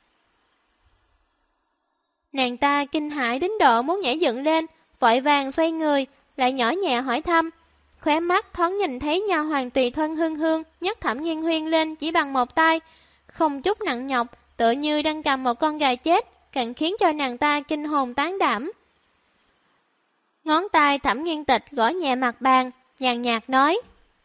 Nàng ta kinh hãi đến độ muốn nhảy dựng lên, vội vàng xoay người, lại nhỏ nhẹ hỏi thăm. Khóe mắt thoáng nhìn thấy nha hoàn tùy thân Hương Hương nhấc Thẩm Nghiên Huyên lên chỉ bằng một tay, không chút nặng nhọc, tựa như đang cầm một con gà chết, càng khiến cho nàng ta kinh hồn tán đảm. Ngón tay Thẩm Nghiên Tịch gõ nhẹ mặt bàn, nhàn nhạt nói: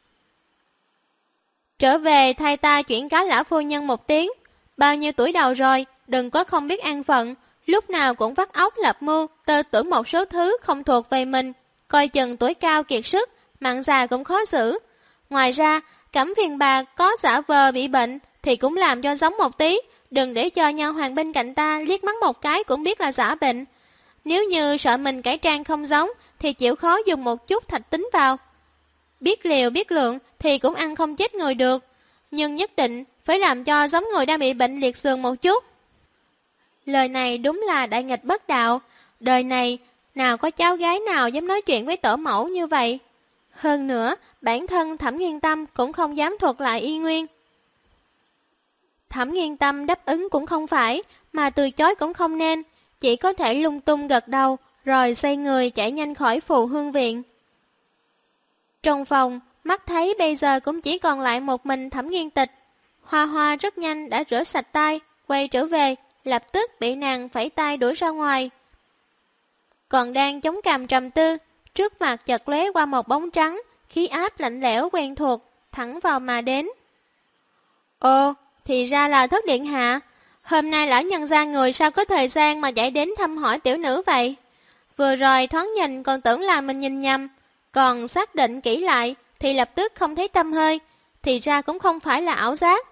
Trở về thay ta chuyển cáo lão phu nhân một tiếng, bao nhiêu tuổi đầu rồi, đừng có không biết an phận, lúc nào cũng vắt óc lập mưu, tơ tưởng một số thứ không thuộc về mình, coi chừng tuổi cao kiệt sức, mặn già cũng khó xử. Ngoài ra, Cẩm Phiền bà có giả vờ bị bệnh thì cũng làm cho giống một tí, đừng để cho nha hoàn bên cạnh ta liếc mắt một cái cũng biết là giả bệnh. Nếu như sợ mình cải trang không giống thì chịu khó dùng một chút thạch tính vào. Biết liều biết lượng thì cũng ăn không chết người được, nhưng nhất định phải làm cho giống người đang bị bệnh liệt sườn một chút. Lời này đúng là đại nghịch bất đạo, đời này nào có cháu gái nào dám nói chuyện với tổ mẫu như vậy. Hơn nữa, bản thân Thẩm Nghiên Tâm cũng không dám thuật lại y nguyên. Thẩm Nghiên Tâm đáp ứng cũng không phải, mà từ chối cũng không nên, chỉ có thể lung tung gật đầu, rồi xoay người chạy nhanh khỏi Phù Hương Viện. Trong phòng, mắt thấy bây giờ cũng chỉ còn lại một mình Thẩm Nghiên Tịch. Hoa Hoa rất nhanh đã rửa sạch tay, quay trở về, lập tức bị nàng phẩy tay đuổi ra ngoài. Còn đang chống cằm trầm tư, trước mặt chợt lóe qua một bóng trắng, khí áp lạnh lẽo quen thuộc, thẳng vào mà đến. Ồ, thì ra là Thất Điện Hạ. Hôm nay lão nhân gia người sao có thời gian mà chạy đến thăm hỏi tiểu nữ vậy? Vừa rồi thoáng nhìn còn tưởng là mình nhìn nhầm, còn xác định kỹ lại thì lập tức không thấy tăm hơi, thì ra cũng không phải là ảo giác.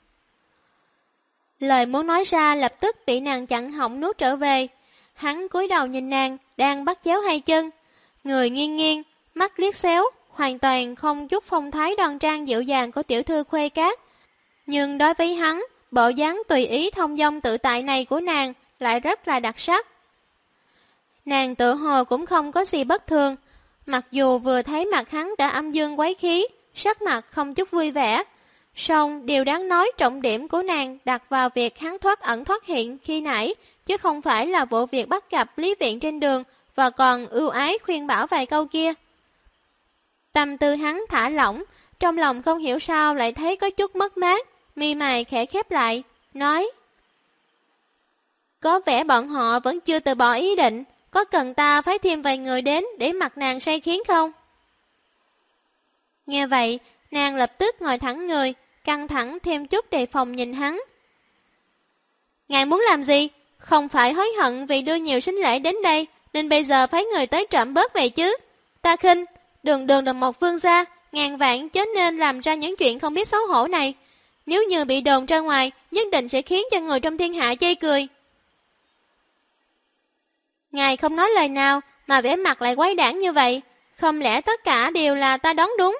Lời muốn nói ra lập tức bị nàng chặn họng nuốt trở về. Hắn cúi đầu nhìn nàng đang bắt chéo hai chân, người nghiêng nghiêng, mắt liếc xéo, hoàn toàn không chút phong thái đoan trang dịu dàng của tiểu thư Khuê Cát. Nhưng đối với hắn, bộ dáng tùy ý thông dong tự tại này của nàng lại rất là đặc sắc. Nàng tự hồ cũng không có gì bất thường, mặc dù vừa thấy mặt hắn đã âm dương quái khí, sắc mặt không chút vui vẻ. Song điều đáng nói trọng điểm của nàng đặt vào việc hắn thoát ẩn thoát hiện khi nãy, chứ không phải là vụ việc bắt gặp Lý Viện trên đường và còn ưu ái khuyên bảo vài câu kia. Tâm tư hắn thả lỏng, trong lòng không hiểu sao lại thấy có chút mất mát, mi mày khẽ khép lại, nói: có vẻ bọn họ vẫn chưa từ bỏ ý định, có cần ta phái thêm vài người đến để mặt nàng say khiến không? Nghe vậy, nàng lập tức ngồi thẳng người, căng thẳng thêm chút đề phòng nhìn hắn. Ngài muốn làm gì? Không phải hối hận vì đưa nhiều sính lễ đến đây, nên bây giờ phái người tới trộm bớt về chứ? Ta khinh, đường đường là một vương gia, ngàn vạn chớ nên làm ra những chuyện không biết xấu hổ này. Nếu như bị đồn ra ngoài, nhất định sẽ khiến cho người trong thiên hạ chê cười. Ngài không nói lời nào mà vẻ mặt lại quái đản như vậy, không lẽ tất cả đều là ta đoán đúng?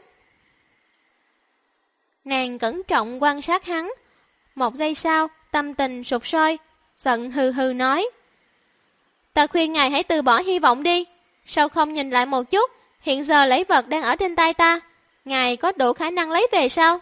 Nàng cẩn trọng quan sát hắn. Một giây sau, tâm tình sụt sôi, giận hừ hừ nói: ta khuyên ngài hãy từ bỏ hy vọng đi. Sao không nhìn lại một chút, hiện giờ lễ vật đang ở trên tay ta, ngài có đủ khả năng lấy về sao?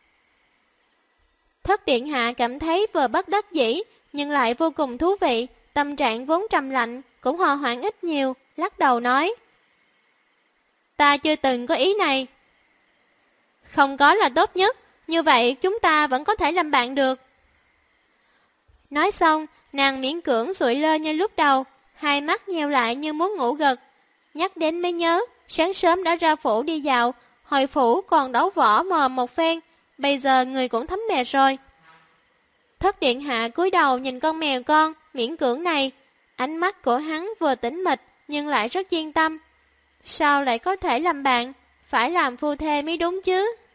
Thất điện hạ cảm thấy vừa bất đắc dĩ nhưng lại vô cùng thú vị, tâm trạng vốn trầm lạnh cũng hòa hoãn ít nhiều, lắc đầu nói: ta chưa từng có ý này. Không có là tốt nhất, như vậy chúng ta vẫn có thể làm bạn được. Nói xong, nàng miễn cưỡng sụi lơ như lúc đầu, hai mắt nheo lại như muốn ngủ gật. Nhắc đến mới nhớ, sáng sớm đã ra phủ đi dạo, hồi phủ còn đấu võ mò một phen, bây giờ người cũng thấm mệt rồi. Thất điện hạ cúi đầu nhìn con mèo con miễn cưỡng này, ánh mắt của hắn vừa tĩnh mịch nhưng lại rất chuyên tâm. Sao lại có thể làm bạn, phải làm phu thê mới đúng chứ?